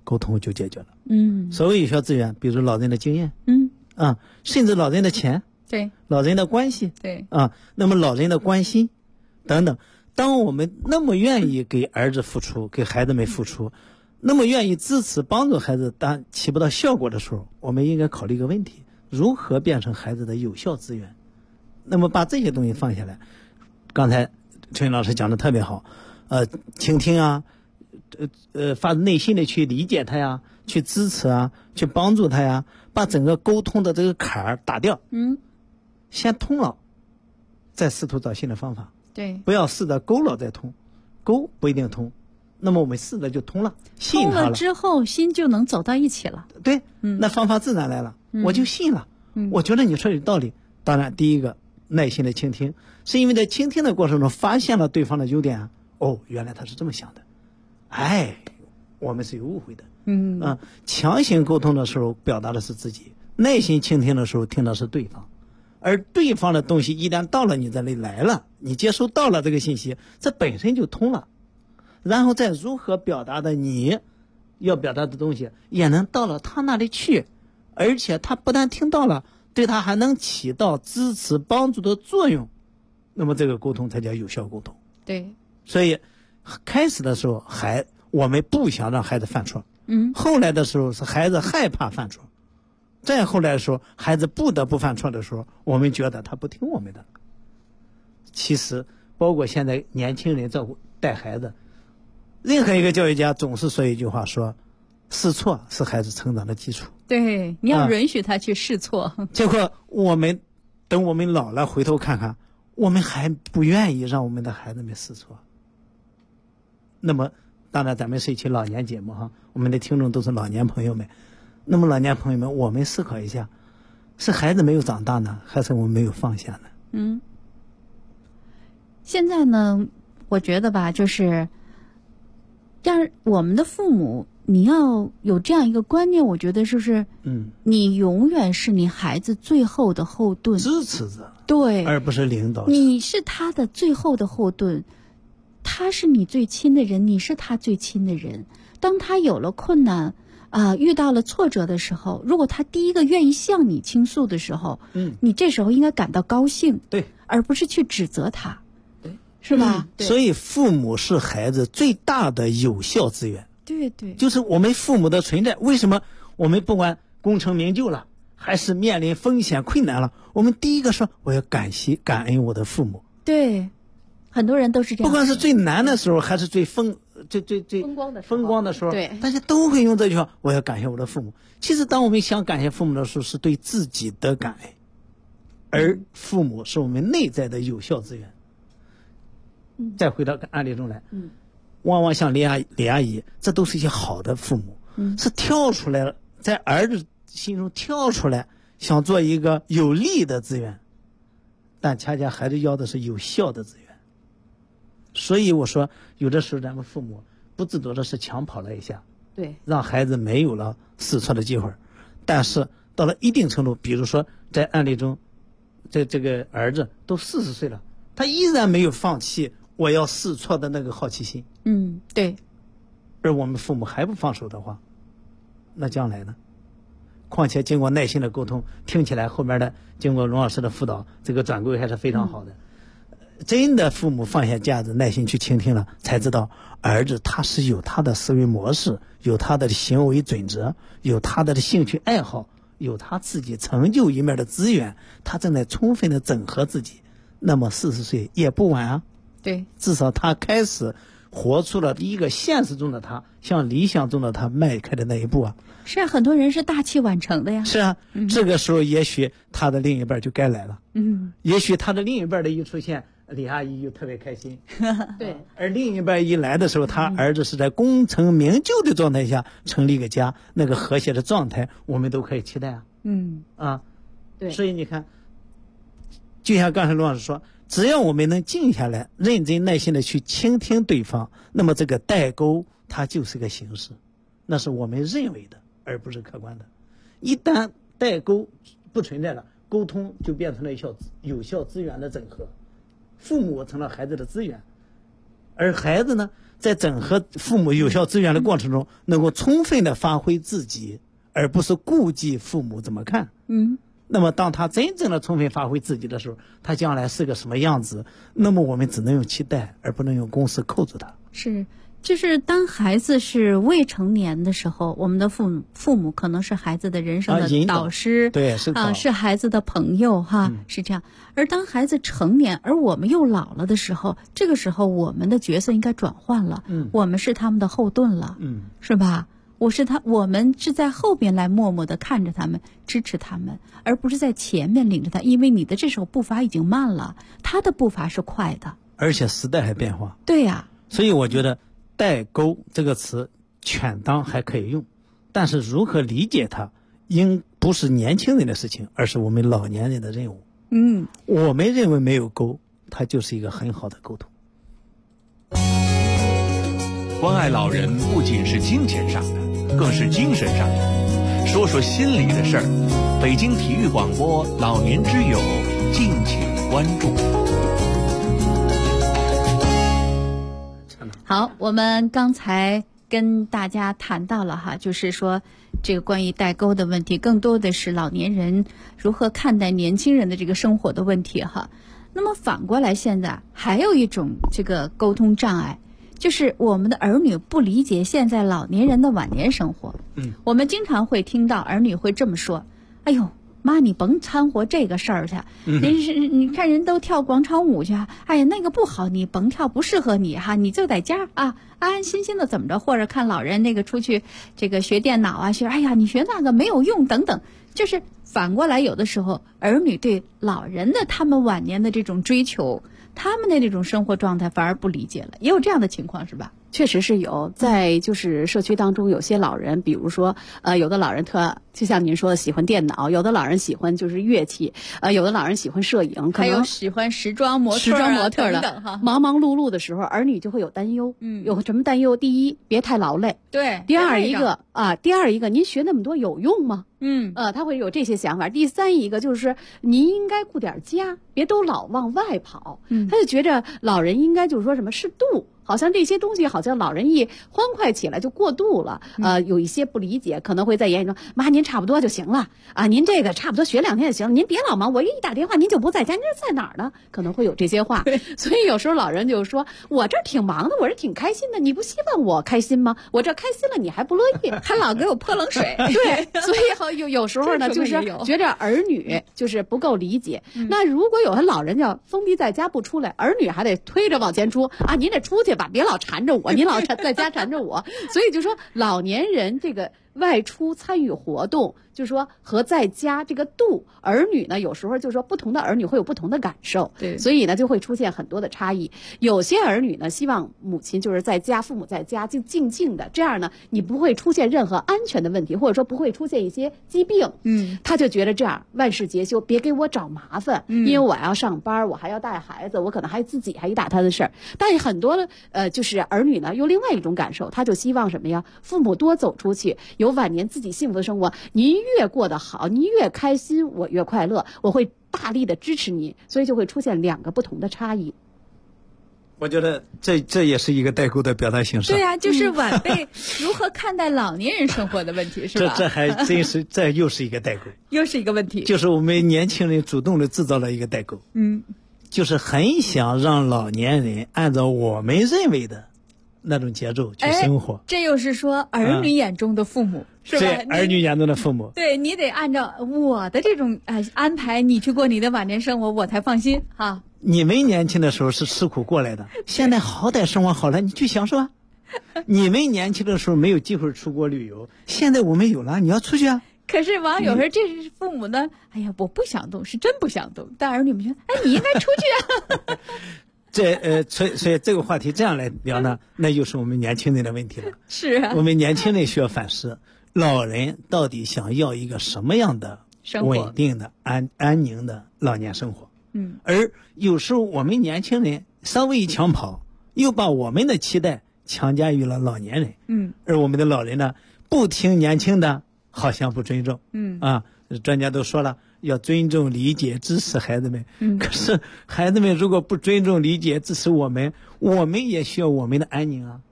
沟通就解决了。 嗯， 所谓有效资源，比如老人的经验，甚至老人的钱， 对， 老人的关系， 对， 那么老人的关心等等。当我们那么愿意给儿子付出，给孩子们付出，那么愿意支持帮助孩子，但起不到效果的时候，我们应该考虑一个问题：如何变成孩子的有效资源？那么把这些东西放下来，刚才陈云老师讲的特别好，倾听啊，发自内心的去理解他呀，去支持啊，去帮助他呀，把整个沟通的这个坎儿打掉，先通了，再试图找新的方法。 对， 不要试着勾了再通，勾不一定通，那么我们试着就通了，信他通了之后心就能走到一起了。 对，那方法自然来了，我就信了，我觉得你说有道理。当然，第一个耐心的倾听，是因为在倾听的过程中发现了对方的优点啊，原来他是这么想的，我们是有误会的。强行沟通的时候表达的是自己，耐心倾听的时候听的是对方。而对方的东西一旦到了你这里来了，你接收到了这个信息，这本身就通了，然后再如何表达的你要表达的东西也能到了他那里去，而且他不但听到了，对他还能起到支持帮助的作用，那么这个沟通才叫有效沟通。 对， 所以开始的时候我们不想让孩子犯错，后来的时候是孩子害怕犯错，再后来的时候孩子不得不犯错的时候，我们觉得他不听我们的。其实包括现在年轻人带孩子，任何一个教育家总是说一句话，说试错是孩子成长的基础。 对，你要允许他去试错。 结果等我们老了回头看看，我们还不愿意让我们的孩子们试错。那么当然咱们是一期老年节目哈，我们的听众都是老年朋友们，那么老年朋友们，我们思考一下，是孩子没有长大呢，还是我们没有放下呢？ 现在呢，我觉得吧，就是让我们的父母，你要有这样一个观念，我觉得就是你永远是你孩子最后的后盾， 支持者， 对， 而不是领导者。 你是他的最后的后盾，他是你最亲的人，你是他最亲的人。当他有了困难遇到了挫折的时候，如果他第一个愿意向你倾诉的时候，你这时候应该感到高兴， 对， 而不是去指责他，是吧？ 所以父母是孩子最大的有效资源。 对对， 就是我们父母的存在。为什么我们不管功成名就了，还是面临风险困难了，我们第一个说我要感恩我的父母。 对，很多人都是这样。 不管是最难的时候，还是最风光的时候， 对， 大家都会用这句话：我要感谢我的父母。其实，当我们想感谢父母的时候，是对自己的感恩，而父母是我们内在的有效资源。再回到案例中来，往往像李阿姨，这都是一些好的父母，是跳出来了，在儿子心中跳出来，想做一个有利的资源，但恰恰孩子要的是有效的资源。所以我说，有的时候咱们父母不自觉的是强跑了一下， 对， 让孩子没有了试错的机会。但是到了一定程度，比如说在案例中，这个儿子都40岁了，他依然没有放弃我要试错的那个好奇心。 对。 而我们父母还不放手的话，那将来呢？况且经过耐心的沟通，听起来后面的经过龙老师的辅导，这个转归还是非常好的。真的父母放下架子，耐心去倾听了，才知道儿子他是有他的思维模式，有他的行为准则，有他的兴趣爱好，有他自己成就一面的资源，他正在充分的整合自己。那么40岁也不晚啊。 对， 至少他开始活出了一个现实中的他向理想中的他迈开的那一步啊。 是啊，很多人是大器晚成的呀。 是啊，这个时候也许他的另一半就该来了。也许他的另一半的一出现，李阿姨就特别开心。 对， 而另一半一来的时候，他儿子是在功成名就的状态下成立一个家，那个和谐的状态，我们都可以期待啊。 对。 所以你看，就像刚才罗老师说，只要我们能静下来，认真耐心的去倾听对方，那么这个代沟它就是个形式，那是我们认为的，而不是客观的。一旦代沟不存在了，沟通就变成了有效资源的整合，父母成了孩子的资源，而孩子呢， 在整合父母有效资源的过程中，能够充分的发挥自己，而不是顾忌父母怎么看。那么当他真正的充分发挥自己的时候，他将来是个什么样子，那么我们只能用期待，而不能用公式扣住他。 是，就是当孩子是未成年的时候，我们的父母可能是孩子的人生的导师， 对， 是孩子的朋友哈，是这样。而当孩子成年，而我们又老了的时候，这个时候我们的角色应该转换了，我们是他们的后盾了，是吧？我们是在后边来默默的看着他们，支持他们，而不是在前面领着他，因为你的这手步伐已经慢了，他的步伐是快的， 而且时代还变化。 对呀， 所以我觉得代沟这个词权当还可以用，但是如何理解它，应不是年轻人的事情，而是我们老年人的任务。我们认为没有沟，它就是一个很好的沟通。 关爱老人不仅是金钱上的，更是精神上的。说说心里的事儿，北京体育广播老年之友，敬请关注。 好，我们刚才跟大家谈到了哈，就是说这个关于代沟的问题，更多的是老年人如何看待年轻人的这个生活的问题哈。那么反过来，现在还有一种这个沟通障碍，就是我们的儿女不理解现在老年人的晚年生活。我们经常会听到儿女会这么说：“哎呦，妈，你甭掺和这个事儿去，你看人都跳广场舞去，哎呀，那个不好，你甭跳，不适合你哈，你就在家啊，安安心心的怎么着，或者看老人那个出去这个学电脑啊，哎呀，你学那个没有用等等。”就是反过来，有的时候儿女对老人的他们晚年的这种追求，他们的这种生活状态反而不理解了，也有这样的情况是吧？ 确实是有，在就是社区当中，有些老人，比如说有的老人就像您说的喜欢电脑，有的老人喜欢就是乐器，有的老人喜欢摄影， 还有喜欢时装模特的哈。 忙忙碌碌的时候，儿女就会有担忧。有什么担忧？第一，别太劳累。 对。 第二一个，您学那么多有用吗？他会有这些想法。第三一个就是您应该顾点家，别都老往外跑。他就觉着老人应该就是说什么适度。好像这些东西好像老人一欢快起来就过度了，有一些不理解，可能会在言语中，妈您差不多就行了啊，您这个差不多学2天就行了，您别老忙，我一打电话您就不在家，您在哪儿呢？可能会有这些话，所以有时候老人就说，我这挺忙的，我这挺开心的，你不希望我开心吗？我这开心了你还不乐意， 还老给我泼冷水。 对，所以有时候呢，就是觉着儿女就是不够理解。那如果有的老人要封闭在家不出来，儿女还得推着往前出啊，您得出去吧，别老缠着我，您老在家缠着我。所以就说老年人这个外出参与活动，就说和在家这个度，儿女呢有时候就说不同的儿女会有不同的感受， 对， 所以呢就会出现很多的差异。有些儿女呢希望母亲就是在家，父母在家就静静的，这样呢你不会出现任何安全的问题，或者说不会出现一些疾病。他就觉得这样万事皆休，别给我找麻烦，因为我要上班，我还要带孩子，我可能还自己还一大摊的事儿。但是很多的就是儿女呢有另外一种感受，他就希望什么呀？父母多走出去，有晚年自己幸福的生活，您越过得好，您越开心，我越快乐，我会大力的支持你，所以就会出现2个不同的差异。 我觉得这也是一个代沟的表达形式。 对啊，就是晚辈如何看待老年人生活的问题，是吧？ 这还真是，这又是一个代沟， 又是一个问题。 就是我们年轻人主动的制造了一个代沟。就是很想让老年人按照我们认为的那种节奏去生活。 这又是说儿女眼中的父母，是吧？ 对，儿女眼中的父母。 对，你得按照我的这种安排，你去过你的晚年生活，我才放心哈。 你们年轻的时候是吃苦过来的，现在好歹生活好了，你去享受啊。你们年轻的时候没有机会出国旅游，现在我们有了，你要出去啊。 可是网友说这是父母呢，哎呀，我不想动，是真不想动。但儿女们觉得，哎，你应该出去啊。 所以这个话题这样来聊呢，那又是我们年轻人的问题了。 是啊， 我们年轻人需要反思，老人到底想要一个什么样的稳定的安宁的老年生活。而有时候我们年轻人稍微一抢跑，又把我们的期待强加于了老年人。而我们的老人呢，不听年轻的，好像不尊重。专家都说了，要尊重、理解、支持孩子们。可是孩子们如果不尊重、理解、支持我们也需要我们的安宁啊。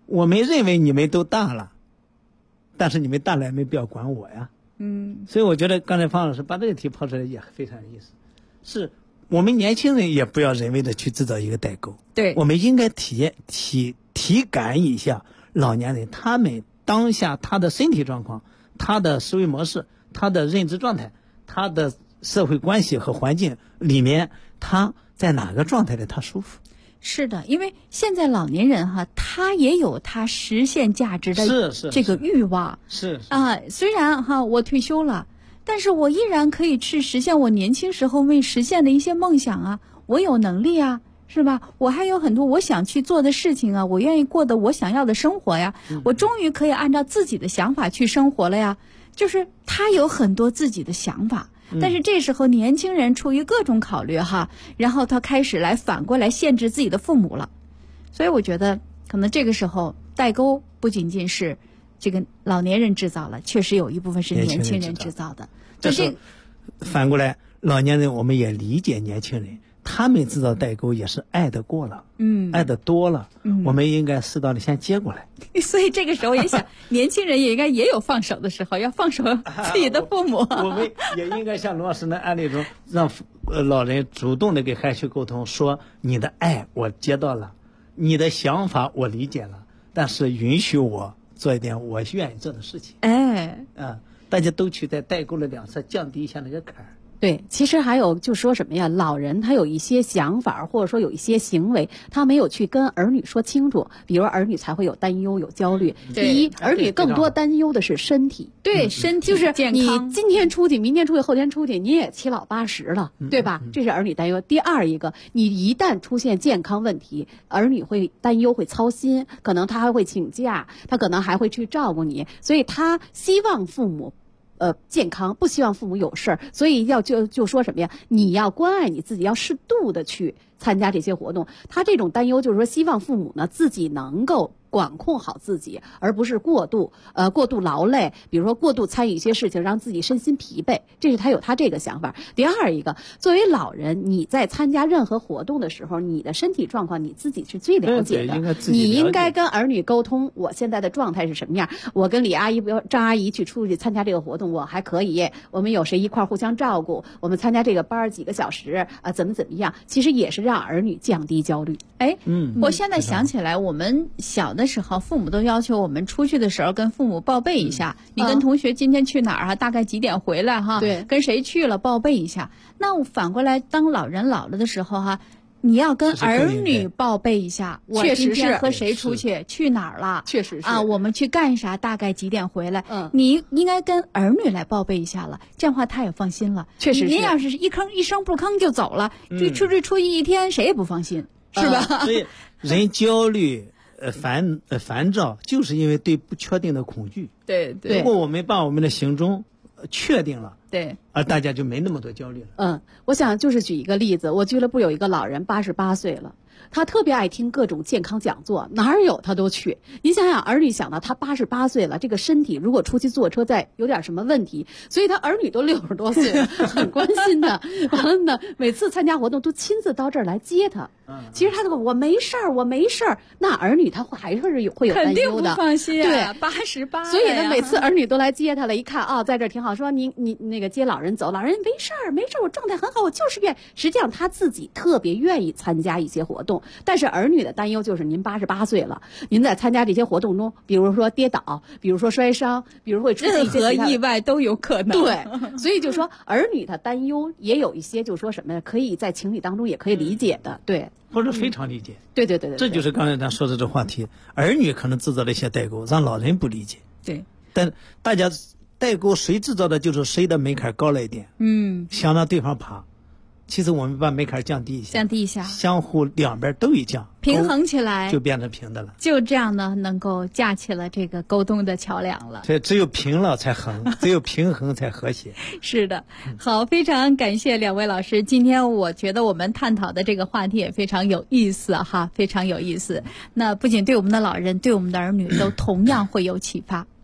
我们认为你们都大了，但是你们大了也没必要管我呀。所以我觉得刚才方老师把这个题抛出来也非常有意思，是我们年轻人也不要人为的去制造一个代沟。 对， 我们应该体感一下老年人他们当下他的身体状况、他的思维模式、他的认知状态、他的社会关系和环境里面，他在哪个状态里他舒服。 是的，因为现在老年人哈，他也有他实现价值的这个欲望。 是虽然哈我退休了，但是我依然可以去实现我年轻时候未实现的一些梦想啊，我有能力啊，是吧？我还有很多我想去做的事情啊，我愿意过得我想要的生活呀，我终于可以按照自己的想法去生活了呀。就是他有很多自己的想法。但是这时候年轻人出于各种考虑哈，然后他开始来反过来限制自己的父母了，所以我觉得可能这个时候代沟不仅仅是这个老年人制造了，确实有一部分是年轻人制造的。 这是反过来，老年人我们也理解年轻人，他们制造代沟也是爱得过了，爱得多了，我们应该适当的先接过来。 所以这个时候也想，年轻人也应该也有放手的时候，要放手自己的父母。 我们也应该像罗老师的案例中，让老人主动的跟孩子去沟通，说你的爱我接到了，你的想法我理解了，但是允许我做一点我愿意做的事情。大家都去在代沟的两侧降低一下那个坎儿。 对，其实还有就说什么呀，老人他有一些想法或者说有一些行为他没有去跟儿女说清楚，比如儿女才会有担忧有焦虑。第一，儿女更多担忧的是身体， 对，身体就是健康， 你今天出去明天出去后天出去你也七老八十了，对吧？这是儿女担忧。第二一个，你一旦出现健康问题，儿女会担忧会操心，可能他还会请假，他可能还会去照顾你，所以他希望父母健康，不希望父母有事儿，所以就说什么呀？你要关爱你自己，要适度的去参加这些活动。他这种担忧就是说，希望父母呢自己能够管控好自己，而不是过度劳累，比如说过度参与一些事情，让自己身心疲惫。这是他有他这个想法。第二一个，作为老人，你在参加任何活动的时候，你的身体状况你自己是最了解的，你应该跟儿女沟通，我现在的状态是什么样？我跟李阿姨、张阿姨去出去参加这个活动，我还可以，我们有谁一块互相照顾，我们参加这个班几个小时怎么样？其实也是让儿女降低焦虑。 我现在想起来，我们小的时候，父母都要求我们出去的时候跟父母报备一下，你跟同学今天去哪儿大概几点回来对， 跟谁去了报备一下。那我反过来，当老人老了的时候你要跟儿女报备一下，我今天和谁出去，去哪儿了？ 确实是我们去干啥，大概几点回来？你应该跟儿女来报备一下了，这样的话他也放心了。 确实是， 您要是一声不吭就走了，出去一天，谁也不放心，是吧？ 所以人焦虑。烦躁，就是因为对不确定的恐惧。 对。 如果我们把我们的行踪确定了， 对， 大家就没那么多焦虑了。 我想就是举一个例子，我俱乐部有一个老人88岁了，他特别爱听各种健康讲座，哪儿有他都去。您想想，儿女想到他88岁了，这个身体如果出去坐车再有点什么问题，所以他儿女都60多岁了，很关心他。完了呢，每次参加活动都亲自到这儿来接他。其实他说我没事儿，那儿女他还是会有担忧的， 肯定不放心啊。 对，88， 所以呢，每次儿女都来接他了，一看在这儿挺好，说你那个接老人走，老人没事儿，我状态很好，我就是愿意。实际上他自己特别愿意参加一些活动，但是儿女的担忧就是您88岁了，您在参加这些活动中，比如说跌倒，比如说摔伤，比如会出现一些任何意外都有可能。 对，所以就说儿女的担忧也有一些，就是说什么呢？可以在情理当中也可以理解的，对。 或者非常理解， 对， 这就是刚才咱说的这话题，儿女可能制造了一些代沟，让老人不理解。 对， 但大家代沟谁制造的，就是谁的门槛高了一点，想让对方爬。其实我们把门槛降低一下，相互两边都一降， 平衡起来就变成平的了。 就这样呢，能够架起了这个沟通的桥梁了。 所以只有平了才衡，只有平衡才和谐。 是的，好，非常感谢两位老师。今天我觉得我们探讨的这个话题也非常有意思非常有意思。那不仅对我们的老人，对我们的儿女都同样会有启发。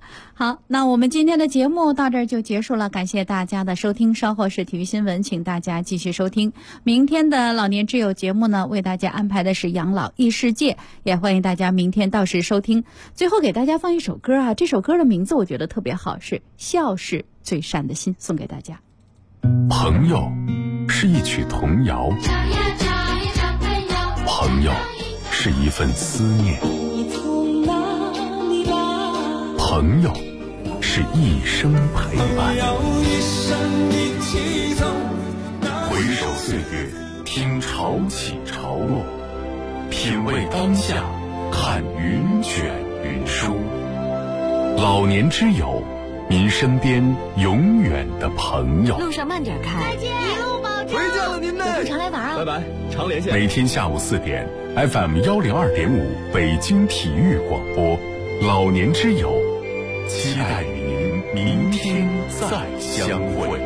好，那我们今天的节目到这儿就结束了，感谢大家的收听。稍后是体育新闻，请大家继续收听。明天的老年之友节目呢，为大家安排的是养老异世界，也欢迎大家明天到时收听。最后给大家放一首歌啊，这首歌的名字我觉得特别好，是《笑是最善的心》，送给大家。 朋友是一曲童谣，朋友是一份思念，朋友是一生陪伴。回首岁月，听潮起潮落，品味当下，看云卷云舒。老年之友，您身边永远的朋友。 路上慢点开， 再见，一路保重。 回见了您呢， 有空常来玩啊！ 拜拜，常联系。 每天下午4点 ，FM 102.5北京体育广播，老年之友，期待与您明天再相会。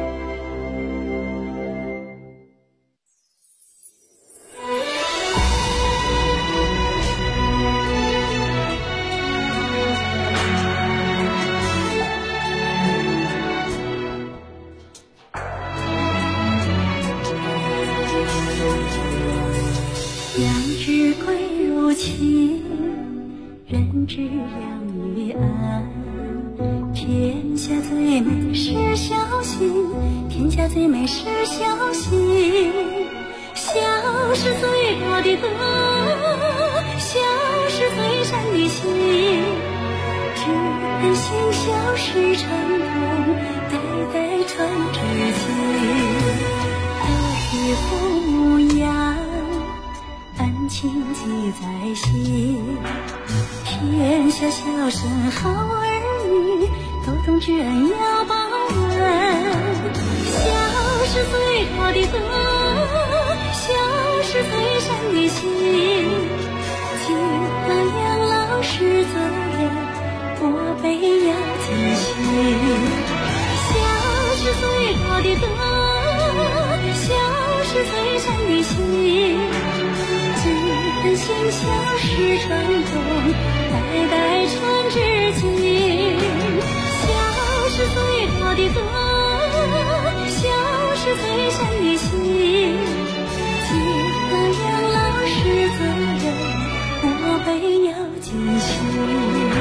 人之两于安，天下最美是孝心，天下最美是孝心。孝是最高的德，孝是最善的心。只愿行孝事成功，代代传至今。德是父母养，恩情记在心。天下孝顺好儿女，都懂知恩要报恩。孝是最高的德，孝是最善的心。敬老养老是责任，我辈要尽心。孝是最高的德，孝是最善的心。只愿行孝事成功，代代传至今。孝是最高的德，孝是最善的心。敬老养老是责任，我辈要尽心。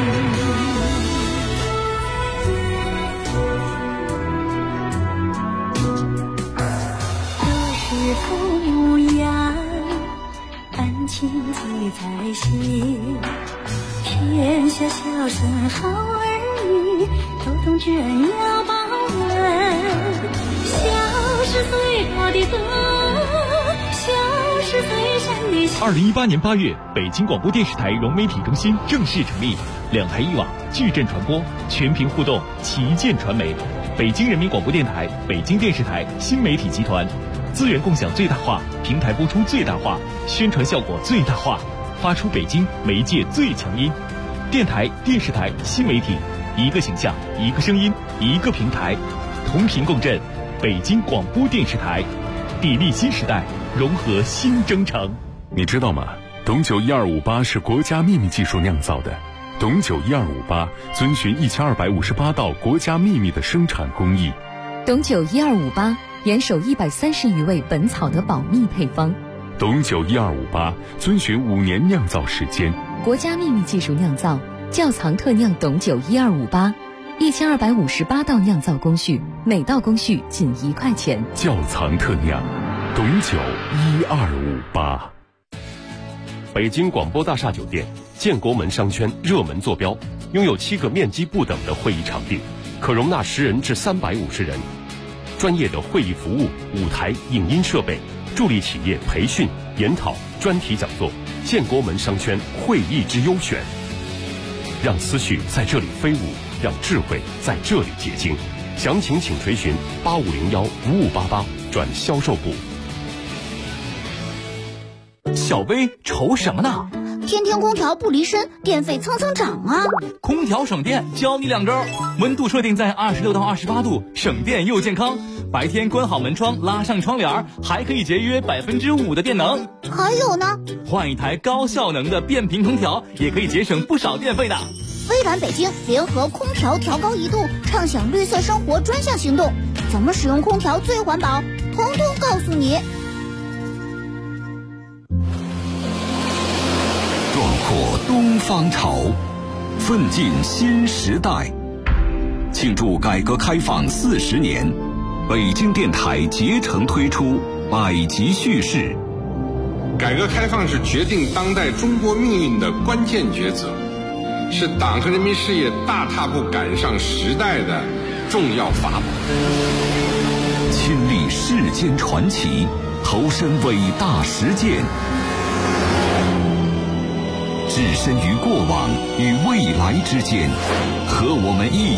都是父母养，恩情记在心。天下孝顺好儿女，都懂知恩要报恩。孝是最高的德，孝是最善的心。 2018年8月，北京广播电视台融媒体中心正式成立，2台1网，矩阵传播，全屏互动，旗舰传媒。北京人民广播电台、北京电视台新媒体集团，资源共享最大化，平台播出最大化，宣传效果最大化，发出北京媒介最强音。电台、电视台、新媒体，一个形象，一个声音，一个平台，同频共振。北京广播电视台，砥砺新时代，融合新征程。 你知道吗？董酒1258是国家秘密技术酿造的。董酒1258遵循1258道国家秘密的生产工艺。 董酒1258严守130余位本草的保密配方。 董酒1258遵循5年酿造时间。 国家秘密技术酿造，窖藏特酿董酒1258，1258道酿造工序，每道工序仅1块钱。 窖藏特酿，董酒1258。 北京广播大厦酒店建国门商圈热门坐标，拥有7个面积不等的会议场地，可容纳10人至350人。专业的会议服务、舞台、影音设备，助力企业培训、研讨、专题讲座。建国门商圈会议之优选，让思绪在这里飞舞，让智慧在这里结晶。详情请垂询8501-5588转销售部。 小薇愁什么呢？ 天天空调不离身，电费蹭蹭涨啊！ 空调省电，教你2招：温度设定在26到28度，省电又健康。白天关好门窗，拉上窗帘，还可以节约5%的电能。 还有呢， 换一台高效能的变频空调，也可以节省不少电费的。 微蓝北京联合空调调高1度，畅享绿色生活专项行动，怎么使用空调最环保，通通告诉你。 壮阔东方潮，奋进新时代。庆祝改革开放40年，北京电台竭诚推出百集叙事。 改革开放是决定当代中国命运的关键抉择，是党和人民事业大踏步赶上时代的重要法宝。 亲历世间传奇，投身伟大实践，置身于过往与未来之间，和我们一